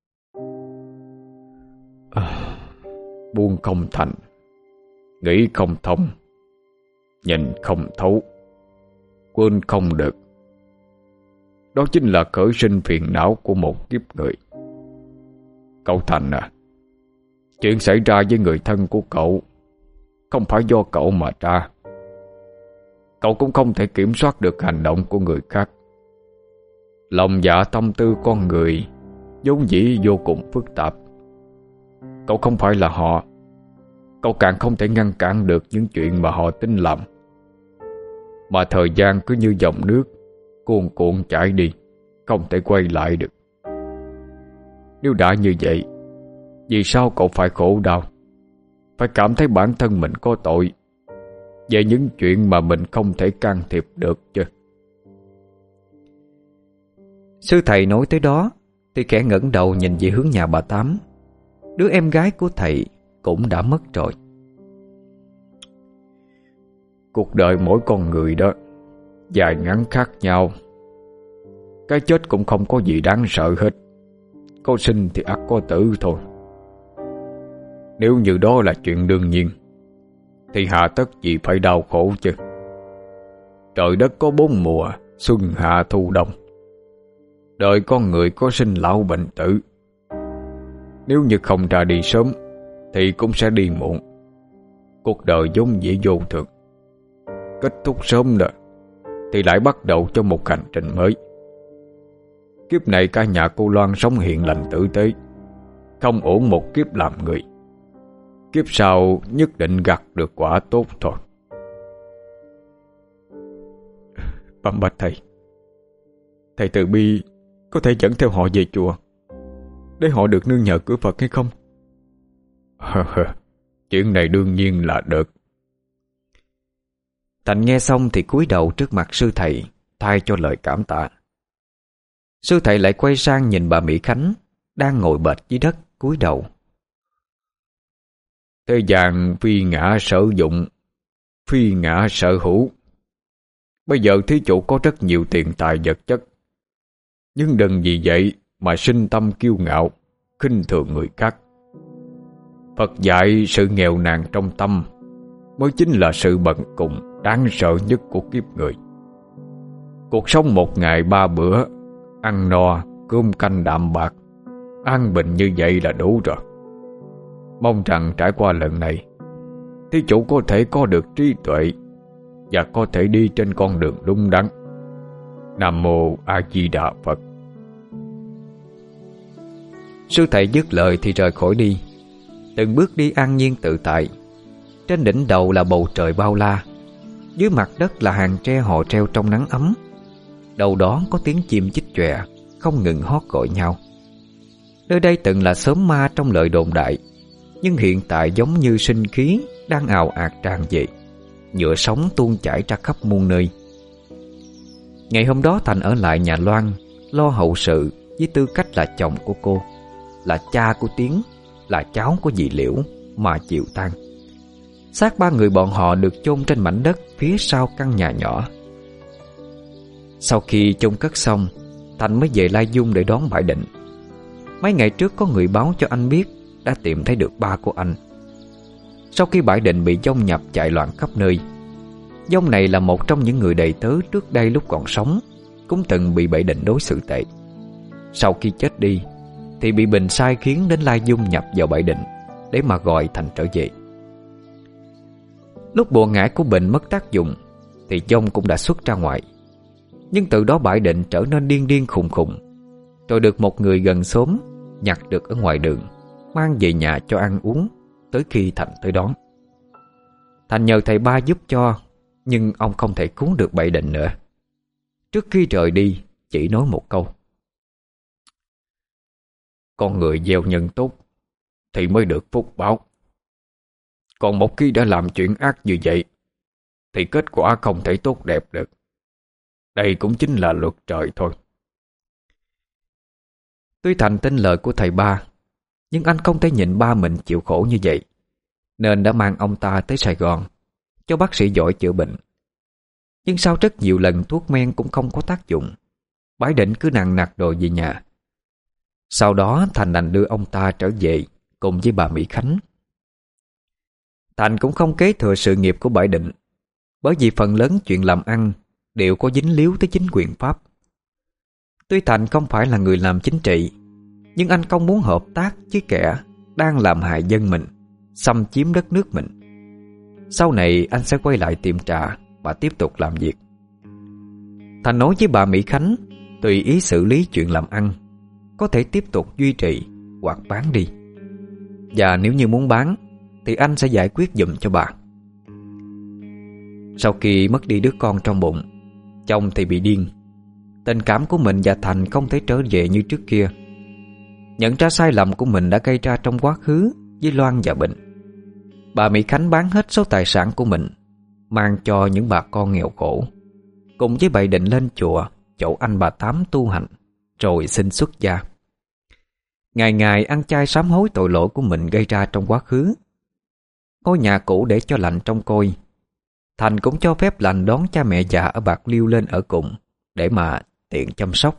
Buông không thành, nghĩ không thông, nhìn không thấu, quên không được. Đó chính là khởi sinh phiền não của một kiếp người. Cậu Thành à, chuyện xảy ra với người thân của cậu không phải do cậu mà ra. Cậu cũng không thể kiểm soát được hành động của người khác. Lòng dạ tâm tư con người vốn dĩ vô cùng phức tạp. Cậu không phải là họ. Cậu càng không thể ngăn cản được những chuyện mà họ tính làm. Mà thời gian cứ như dòng nước cuồn cuộn chảy đi, không thể quay lại được. Nếu đã như vậy, vì sao cậu phải khổ đau, phải cảm thấy bản thân mình có tội về những chuyện mà mình không thể can thiệp được chứ? Sư thầy nói tới đó thì kẻ ngẩng đầu nhìn về hướng nhà bà Tám. Đứa em gái của thầy cũng đã mất rồi. Cuộc đời mỗi con người đó dài ngắn khác nhau. Cái chết cũng không có gì đáng sợ hết. Có sinh thì ắt có tử thôi. Nếu như đó là chuyện đương nhiên, thì hà tất gì phải đau khổ chứ? Trời đất có 4 mùa, xuân hạ thu đông. Đời con người có sinh lão bệnh tử. Nếu như không ra đi sớm thì cũng sẽ đi muộn. Cuộc đời vốn dĩ vô thường. Kết thúc sớm rồi thì lại bắt đầu cho một hành trình mới. Kiếp này cả nhà cô Loan sống hiền lành tử tế, không uổng một kiếp làm người. Kiếp sau nhất định gặt được quả tốt thôi. Bẩm bạch thầy, thầy từ bi có thể dẫn theo họ về chùa để họ được nương nhờ cửa Phật hay không? Chuyện này đương nhiên là được. Thành nghe xong thì cúi đầu trước mặt sư thầy, thay cho lời cảm tạ. Sư thầy lại quay sang nhìn bà Mỹ Khánh đang ngồi bệt dưới đất cúi đầu. Thế gian phi ngã sở dụng, phi ngã sở hữu. Bây giờ thí chủ có rất nhiều tiền tài vật chất, nhưng đừng vì vậy mà sinh tâm kiêu ngạo, khinh thường người khác. Phật dạy sự nghèo nàn trong tâm mới chính là sự bần cùng, đáng sợ nhất của kiếp người. Cuộc sống một ngày 3 bữa, ăn no, cơm canh đạm bạc, an bình như vậy là đủ rồi. Mong rằng trải qua lần này, thí chủ có thể có được trí tuệ và có thể đi trên con đường đúng đắn. Nam mô A Di Đà Phật. Sư thầy dứt lời thì rời khỏi đi, từng bước đi an nhiên tự tại. Trên đỉnh đầu là bầu trời bao la, dưới mặt đất là hàng tre họ treo trong nắng ấm. Đầu đó có tiếng chim chích chòe không ngừng hót gọi nhau. Nơi đây từng là xóm ma trong lời đồn đại, nhưng hiện tại giống như sinh khí đang ào ạt tràn về, nhựa sống tuôn chảy ra khắp muôn nơi. Ngày hôm đó Thành ở lại nhà Loan, lo hậu sự với tư cách là chồng của cô, là cha của Tiến, là cháu của dì Liễu mà chịu tang. Xác ba người bọn họ được chôn trên mảnh đất phía sau căn nhà nhỏ. Sau khi chôn cất xong, Thành mới về Lai Dung để đón bãi định. Mấy ngày trước có người báo cho anh biết đã tìm thấy được ba của anh. Sau khi bãi định bị dông nhập chạy loạn khắp nơi, dông này là một trong những người đầy tớ trước đây lúc còn sống cũng từng bị bãi định đối xử tệ. Sau khi chết đi thì bị Bình sai khiến đến Lai Dung nhập vào bãi định để mà gọi Thành trở về. Lúc bùa ngải của Bình mất tác dụng thì dông cũng đã xuất ra ngoài. Nhưng từ đó bãi định trở nên điên điên khùng khùng, rồi được một người gần xóm nhặt được ở ngoài đường, mang về nhà cho ăn uống tới khi Thành tới đón. Thành nhờ thầy ba giúp cho, nhưng ông không thể cứu được bãi định nữa. Trước khi rời đi chỉ nói một câu: con người gieo nhân tốt thì mới được phúc báo. Còn một khi đã làm chuyện ác như vậy thì kết quả không thể tốt đẹp được. Đây cũng chính là luật trời thôi. Tuy Thành tin lời của thầy ba, nhưng anh không thể nhìn ba mình chịu khổ như vậy, nên đã mang ông ta tới Sài Gòn cho bác sĩ giỏi chữa bệnh. Nhưng sau rất nhiều lần thuốc men cũng không có tác dụng, bãi định cứ nằng nặc đòi về nhà. Sau đó Thành đành đưa ông ta trở về cùng với bà Mỹ Khánh. Thành cũng không kế thừa sự nghiệp của bãi định, bởi vì phần lớn chuyện làm ăn đều có dính líu tới chính quyền Pháp. Tuy Thành không phải là người làm chính trị, nhưng anh không muốn hợp tác với kẻ đang làm hại dân mình, xâm chiếm đất nước mình. Sau này anh sẽ quay lại tiệm trà và tiếp tục làm việc. Thành nói với bà Mỹ Khánh tùy ý xử lý chuyện làm ăn, có thể tiếp tục duy trì hoặc bán đi. Và nếu như muốn bán thì anh sẽ giải quyết giùm cho bà. Sau khi mất đi đứa con trong bụng, chồng thì bị điên. Tình cảm của mình và Thành không thể trở về như trước kia. Nhận ra sai lầm của mình đã gây ra trong quá khứ với Loan và Bình, bà Mỹ Khánh bán hết số tài sản của mình, mang cho những bà con nghèo khổ, cùng với bày định lên chùa chỗ anh bà Tám tu hành, rồi xin xuất gia. Ngày ngày ăn chay sám hối tội lỗi của mình gây ra trong quá khứ. Ngôi nhà cũ để cho lành trông coi, Thành cũng cho phép lành đón cha mẹ già ở Bạc Liêu lên ở cùng để mà tiện chăm sóc.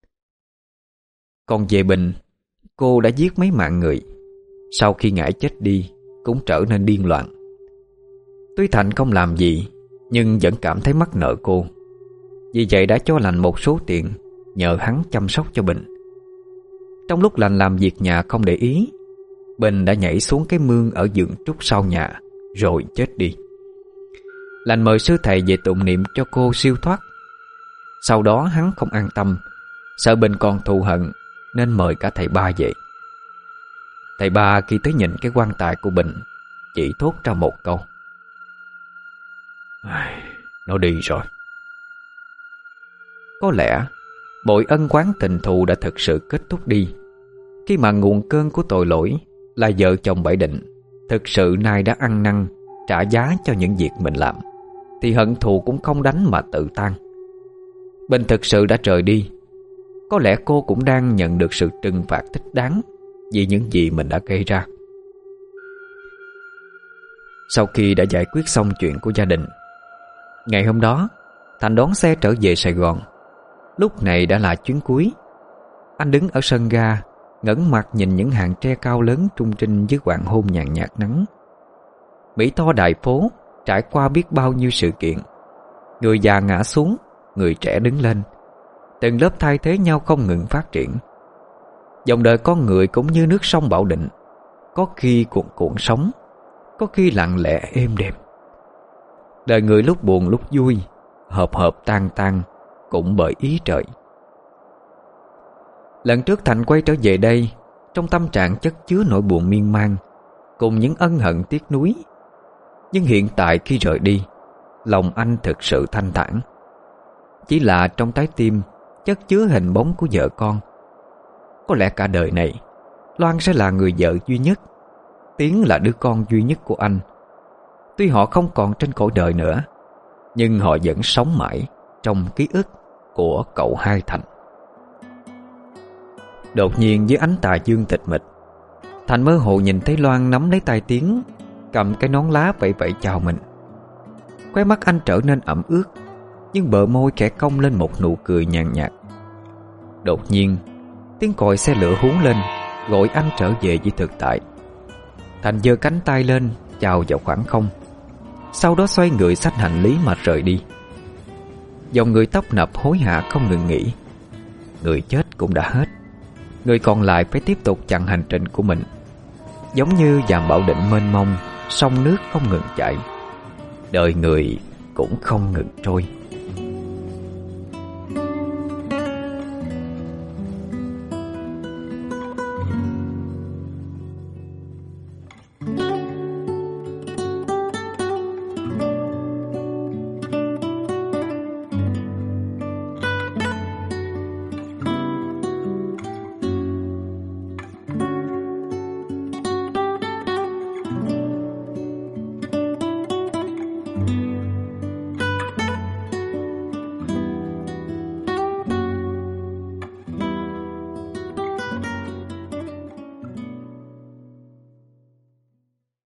Còn về Bình, cô đã giết mấy mạng người. Sau khi ngải chết đi cũng trở nên điên loạn. Tuy Thành không làm gì, nhưng vẫn cảm thấy mắc nợ cô. Vì vậy đã cho lành một số tiền nhờ hắn chăm sóc cho Bình. Trong lúc lành làm việc nhà không để ý, Bình đã nhảy xuống cái mương ở vườn trúc sau nhà rồi chết đi. Lành mời sư thầy về tụng niệm cho cô siêu thoát. Sau đó hắn không an tâm, sợ Bình còn thù hận, nên mời cả thầy ba về. Thầy ba khi tới nhìn cái quan tài của Bình chỉ thốt ra một câu: nó đi rồi. Có lẽ mọi ân oán tình thù đã thực sự kết thúc đi, khi mà nguồn cơn của tội lỗi là vợ chồng bãi định thực sự nay đã ăn năn trả giá cho những việc mình làm, thì hận thù cũng không đánh mà tự tan. Bình thực sự đã rời đi. Có lẽ cô cũng đang nhận được sự trừng phạt thích đáng vì những gì mình đã gây ra. Sau khi đã giải quyết xong chuyện của gia đình, ngày hôm đó Thành đón xe trở về Sài Gòn. Lúc này đã là chuyến cuối. Anh đứng ở sân ga, ngẩng mặt nhìn những hàng tre cao lớn trung trinh dưới hoàng hôn nhàn nhạt nắng. Mỹ Tho Đại Phố trải qua biết bao nhiêu sự kiện. Người già ngã xuống, người trẻ đứng lên, từng lớp thay thế nhau không ngừng phát triển. Dòng đời con người cũng như nước sông bão định, có khi cuồn cuộn sóng, có khi lặng lẽ êm đềm. Đời người lúc buồn lúc vui, hợp hợp tan tan, cũng bởi ý trời. Lần trước Thành quay trở về đây trong tâm trạng chất chứa nỗi buồn miên man cùng những ân hận tiếc nuối. Nhưng hiện tại khi rời đi, lòng anh thực sự thanh thản. Chỉ là trong trái tim chất chứa hình bóng của vợ con. Có lẽ cả đời này Loan sẽ là người vợ duy nhất, Tiến là đứa con duy nhất của anh. Tuy họ không còn trên cõi đời nữa, nhưng họ vẫn sống mãi trong ký ức của cậu hai Thành. Đột nhiên dưới ánh tà dương tịch mịch, Thành mơ hồ nhìn thấy Loan nắm lấy tay Tiến, cầm cái nón lá vẫy vẫy chào mình. Khóe mắt anh trở nên ẩm ướt, nhưng bờ môi khẽ cong lên một nụ cười nhàn nhạt. Đột nhiên tiếng còi xe lửa hú lên, gọi anh trở về với thực tại. Thành giơ cánh tay lên chào vào khoảng không, sau đó xoay người xách hành lý mà rời đi. Dòng người tấp nập hối hả không ngừng nghỉ. Người chết cũng đã hết, người còn lại phải tiếp tục chặng hành trình của mình. Giống như dàn Bảo Định mênh mông, sông nước không ngừng chảy, đời người cũng không ngừng trôi.